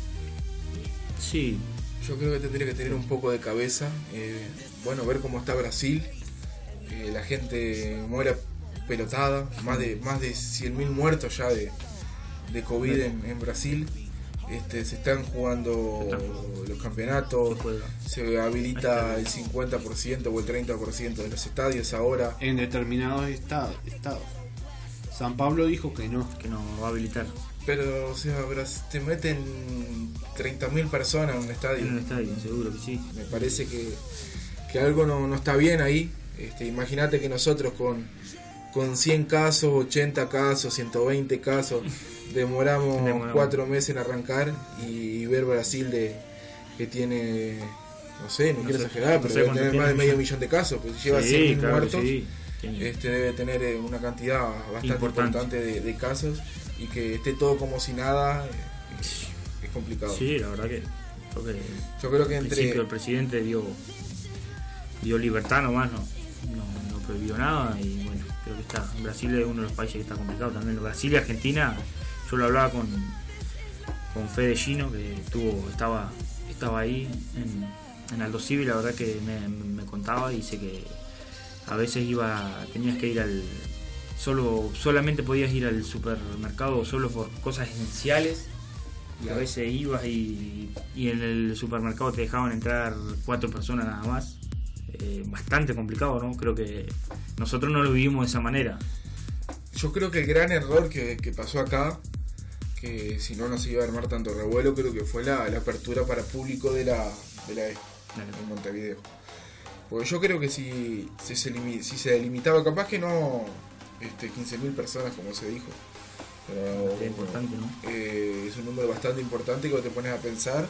sí, Yo creo que tendría que tener un poco de cabeza. eh, bueno, ver cómo está Brasil. Eh, la gente muere pelotada. Más de más de cien mil muertos ya de, de COVID en, en Brasil. Este, se están jugando los campeonatos. se juega. Se habilita el cincuenta por ciento o el treinta por ciento de los estadios ahora. En determinados estados. estados. San Pablo dijo que no. Que no va a habilitar Pero, o sea, Bras- te meten treinta mil personas en un estadio. en el estadio, seguro que sí. Me parece que, que algo no, no está bien ahí. Este, imagínate que nosotros con, con cien casos, ochenta casos, ciento veinte casos, demoramos Demoramos. cuatro meses en arrancar y, y ver Brasil de que tiene, no sé, no, No quiero sé, exagerar, no pero sé debe cuánto tener más de tiene. medio millón de casos, pues lleva Sí, cien mil claro que muertos. sí. Tiene- Este debe tener eh, una cantidad bastante Importante. importante, de, de casos y que esté todo como si nada eh, es, es complicado. Sí, la verdad que creo que Yo creo que al entre principio el presidente dio dio libertad nomás, no, no, no prohibió nada y bueno, creo que está Brasil es uno de los países que está complicado también. Brasil y Argentina, yo lo hablaba con con Fede Gino, que estuvo, estaba estaba ahí en, en Aldo Civi, la verdad que me, me contaba y dice que a veces iba tenías que ir al solo solamente podías ir al supermercado solo por cosas esenciales. Y a veces ibas y, y en el supermercado te dejaban entrar cuatro personas nada más. Eh, bastante complicado, ¿no? Creo que nosotros no lo vivimos de esa manera. Yo creo que el gran error que, que pasó acá, que si no no se iba a armar tanto revuelo, creo que fue la, la apertura para público de la, de la Expo en Montevideo. Porque yo creo que si, si, se, limi- si se limitaba, capaz que no este, quince mil personas como se dijo, pero Es importante, ¿no? eh, es un número bastante importante que te pones a pensar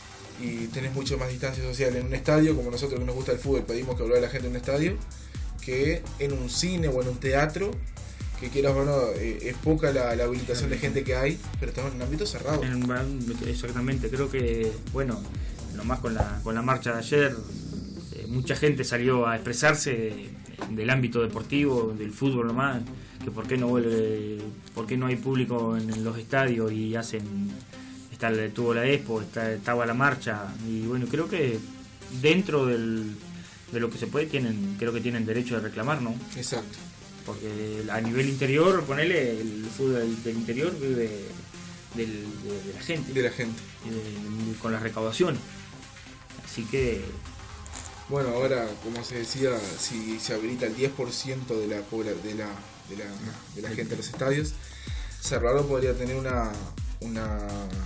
y tenés mucho más distancia social en un estadio, como nosotros que nos gusta el fútbol pedimos que vuelva la gente en un estadio, que en un cine o en un teatro, que quieras o no, eh, es poca la, la habilitación de gente que hay, pero estamos en un ámbito cerrado. En un- exactamente, creo que, bueno, nomás con la, con la marcha de ayer, eh, mucha gente salió a expresarse de- del ámbito deportivo, del fútbol nomás, que por qué no vuelve, por qué no hay público en, en los estadios y hacen, está, tuvo la Expo, está, estaba la marcha, y bueno, creo que dentro del, de lo que se puede, tienen creo que tienen derecho de reclamar, ¿no? Exacto. Porque a nivel interior, ponele, el fútbol del interior vive del, de, de la gente, De la gente. eh, con las recaudaciones. Así que Bueno, ahora, como se decía, si se habilita el diez por ciento de la, pobla- de la, de la, de la gente de los estadios, Cerro Largo podría tener una, una,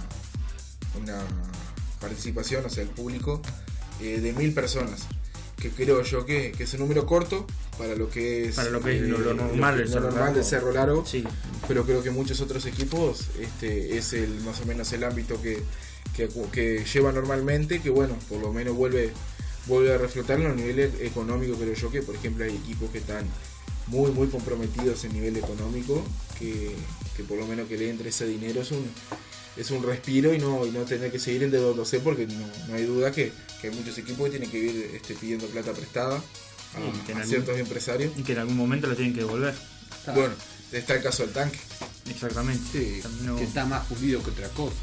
una participación, o sea, el público, eh, de mil personas. Que creo yo que, que es un número corto para lo que es, Para lo que es eh, lo, lo normal, lo, del lo Cerro normal Largo. del Cerro Largo. Sí. Pero creo que muchos otros equipos este es el más o menos el ámbito que, que, que lleva normalmente, que bueno, por lo menos vuelve vuelve a reflotar en los niveles económicos. Creo yo que, por ejemplo, hay equipos que están muy muy comprometidos en nivel económico, que, que por lo menos que le entre ese dinero es un es un respiro y no y no tener que seguir endeudándose, porque no, no hay duda que, que hay muchos equipos que tienen que ir este, pidiendo plata prestada a, Sí, que en a algún- ciertos empresarios. Y que en algún momento la tienen que devolver. Bueno, está el caso del Tanque. Exactamente. Sí, Terminó- que está más fundido que otra cosa.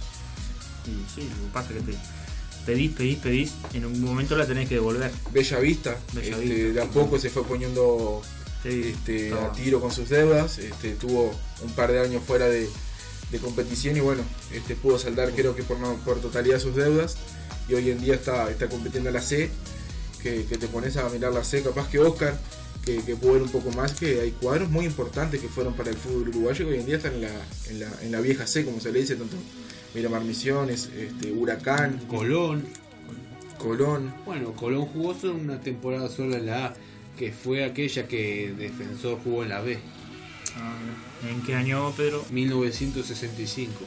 Y sí, lo que pasa es que te pedís, pedís, pedís, en un momento la tenés que devolver. Bella Vista, Bella este, Vista. de a poco se fue poniendo Sí, este, estaba- a tiro con sus deudas, este, tuvo un par de años fuera de, de competición y bueno, este, pudo saldar creo que por, no- por totalidad sus deudas, y hoy en día está, está compitiendo en la C, que, que te pones a mirar la C, capaz que Oscar, que, que pudo ver un poco más, que hay cuadros muy importantes que fueron para el fútbol uruguayo, que hoy en día están en la, en la, en la vieja C, como se le dice, tanto Miramar Misiones, este, Huracán, Colón. Colón. Bueno, Colón jugó solo una temporada sola en la A, que fue aquella que Defensor jugó en la B. Ah, ¿en qué año, Pedro? mil novecientos sesenta y cinco.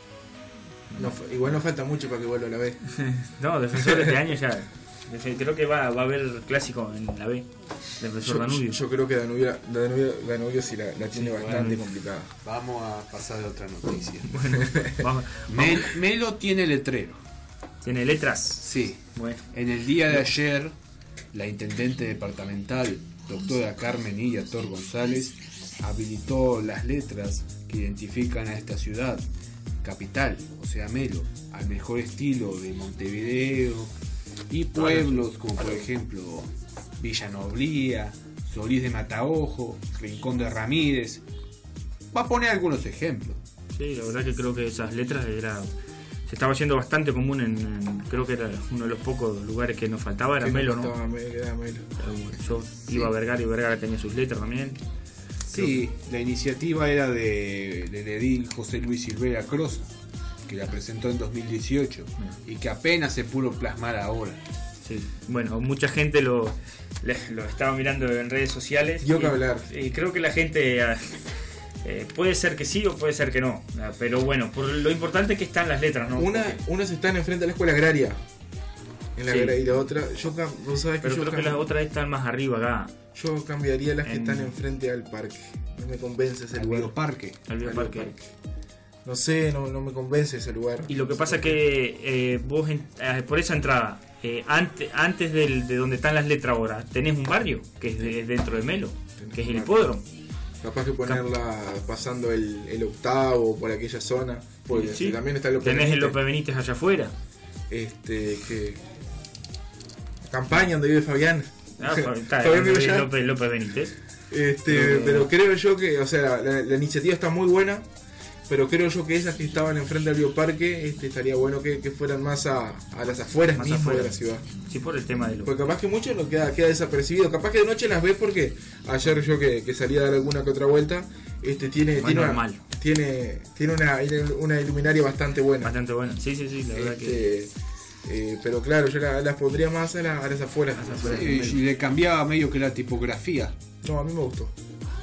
No, fa- igual no falta mucho para que vuelva a la B. No, Defensor este año ya. Defe- Creo que va, va a haber clásico en la B. Defensor Yo, Danubio. yo creo que Danubio, Danubio, Danubio sí la, la tiene Sí, bastante bueno. complicada. Vamos a pasar a otra noticia. Bueno, vamos, Mel- Melo tiene letrero. ¿Tiene letras? Sí. Bueno. En el día de ayer, la intendente departamental, doctora Carmen Illator González, habilitó las letras que identifican a esta ciudad, capital, o sea Melo, al mejor estilo de Montevideo y pueblos como por ejemplo Villa Noblía, Solís de Mataojo, Rincón de Ramírez. Va a poner algunos ejemplos. Sí, la verdad que creo que esas letras era se estaba haciendo bastante común en, en- creo que era uno de los pocos lugares que nos faltaba, era Que Melo, no ¿no? faltaba Melo, era Melo. Yo iba a Vergara y Vergara tenía sus letras también. Sí, la iniciativa era de, del edil José Luis Silvera Cross, que la presentó en dos mil dieciocho y que apenas se pudo plasmar ahora. Sí. Bueno, mucha gente lo, le- lo estaba mirando en redes sociales. Dio y, que hablar. Y creo que la gente ah, eh, puede ser que sí o puede ser que no. Ah, Pero bueno, por lo importante es que están las letras, ¿no? Una, Porque- unas están enfrente a la escuela agraria. En la Sí. agra- y la otra, yo, cam- vos sabés que pero yo, creo que cam- las otras están más arriba acá. yo cambiaría las que En- están enfrente al parque. No me convence ese El lugar. bioparque. Al bioparque. No sé, no, no me convence ese lugar. Y lo que pasa es que eh, vos en- eh, por esa entrada, eh, antes, antes del, de donde están las letras ahora, tenés un barrio que es, de- es dentro de Melo, que es el hipódromo. Capaz que ponerla pasando el, el octavo por aquella zona. Porque Sí, también está el López tenés el Benítez. López Benítez allá afuera. Este, que. Campaña donde vive Fabián. Ah, Fa- está, Fabián vive López, allá. López, López Benítez. Este, No. pero creo yo que, o sea, la, la iniciativa está muy buena, pero creo yo que esas que estaban enfrente del bioparque, este, estaría bueno que, que fueran más a, a las afueras Más mismo afuera. de la ciudad. Sí, por el tema de los... Porque capaz que mucho no queda, queda desapercibido. Capaz que de noche las ves porque ayer yo que, que salí a dar alguna que otra vuelta, este, tiene, Más tiene, una, normal. tiene, tiene una, una iluminaria bastante buena. Bastante bueno. Sí, sí, sí, la verdad que... Este, eh, pero claro, yo la- las pondría más a, la- a las afueras. Sí, y le cambiaba medio que la tipografía. No, a mí me gustó.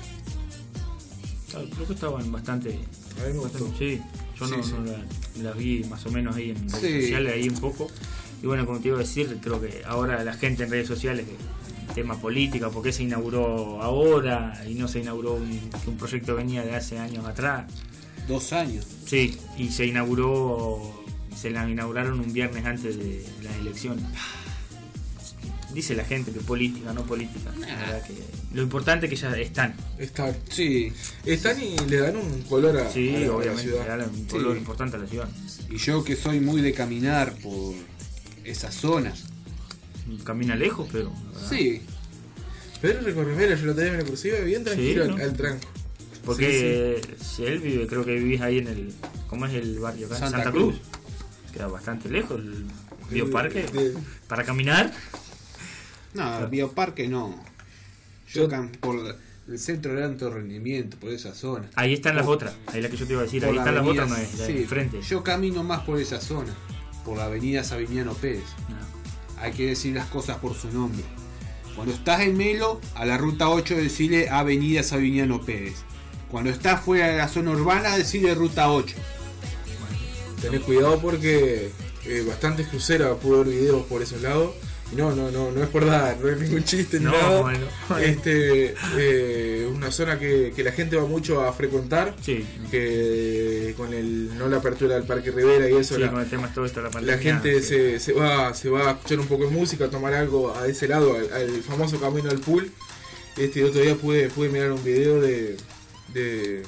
Ah, Creo que estaban bastante... A mí me bastante- gustó. sí, yo Sí, no, sí. no la- las vi más o menos ahí en redes Sí. sociales, ahí un poco. Y bueno, como te iba a decir, creo que ahora la gente en redes sociales, que- tema política, porque se inauguró ahora y no se inauguró un, que un proyecto venía de hace años atrás. Dos años. Sí, y se inauguró, se la inauguraron un viernes antes de las elecciones. Dice la gente que política, no política. La verdad que lo importante es que ya están. Están. Sí. Están y le dan un color a, Sí, a la, a la obviamente, ciudad. le dan un color Sí. importante a la ciudad. Y yo que soy muy de caminar por esas zonas. Camina lejos, pero... la verdad, Sí. Pero recorre, mira, yo lo tenía en la cursiva bien tranquilo Sí, al, ¿no? al tranco. Porque si él vive, creo que vivís ahí en el... ¿Cómo es el barrio acá? Santa Cruz. Queda bastante lejos el bioparque. De- Para caminar, No, Bioparque no. Yo cam- por el centro de alto rendimiento, por esa zona. Ahí están las Por- otras, ahí la que yo te iba a decir, por ahí la están las avenida- otras, no es, la sí, de frente. Yo camino más por esa zona, por la avenida Sabiniano Pérez. No. Hay que decir las cosas por su nombre. Cuando estás en Melo, a la ruta ocho decirle avenida Sabiniano Pérez. Cuando estás fuera de la zona urbana, decirle ruta ocho. Tenés cuidado porque eh, bastantes cruceros pude ver videos por esos lados. Y no, no, no, no es por dar, no es ningún chiste ni No, nada. bueno, bueno. Este, eh, una zona que, que la gente va mucho a frecuentar. Sí. Que con el no la apertura del Parque Rivera y eso, Sí, la, con el tema todo esto de la pandemia. la gente que- se, se va se va a escuchar un poco de música, a tomar algo a ese lado, al, al famoso camino al pool. Este otro día pude, pude mirar un video de, de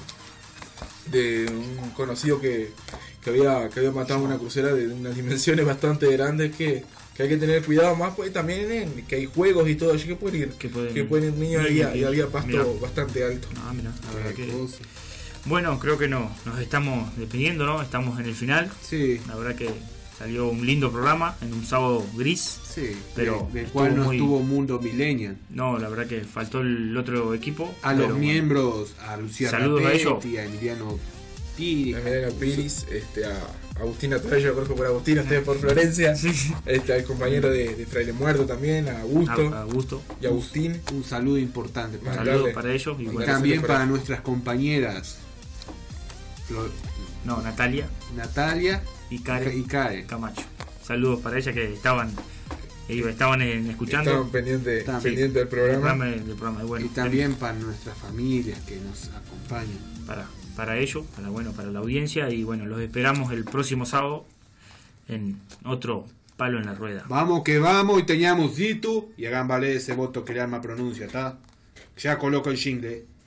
de un conocido que, que había que había matado una crucera de unas dimensiones bastante grandes que, que hay que tener cuidado más, pues también en, que hay juegos y todo allí que pueden ir Que pueden- que pueden ir niños y había, y había pasto Mirá. bastante alto. Ah, mira, la verdad Ay, que- cosa. Bueno, creo que no, nos estamos despidiendo, ¿no? Estamos en el final. Sí, La verdad que salió un lindo programa en un sábado gris. sí. Pero de- del cual no estuvo muy- estuvo Mundo Millennial. No, la verdad que faltó el otro equipo. A pero los bueno. miembros, a Lucía Saludos a Rapetti, ellos. a Emiliano Piri, A Emiliano Piris, este, a Agustina Torres, yo lo conozco por Agustina, ustedes por Florencia, Sí, sí. este, al compañero de, de Fraile Muerto también, a Augusto A, a gusto. y a Agustín. un saludo importante Un para Saludos. saludo darle- para ellos. Y y Y bueno, también para- para nuestras compañeras Flo- no, Natalia Natalia y Karen y Karen. Camacho. Saludos para ellas que estaban eh, estaban en- escuchando Estaban pendientes Estaban pendiente del el programa. programa, del programa. Y bueno, Y también para nuestras familias que nos acompañan. para, para ellos, para bueno, para la audiencia. Y bueno, los esperamos el próximo sábado en otro Palo en la Rueda. Vamos que vamos y teníamos Zitu y hagan valer ese voto que el alma pronuncia, ¿está? Ya coloco el jingle.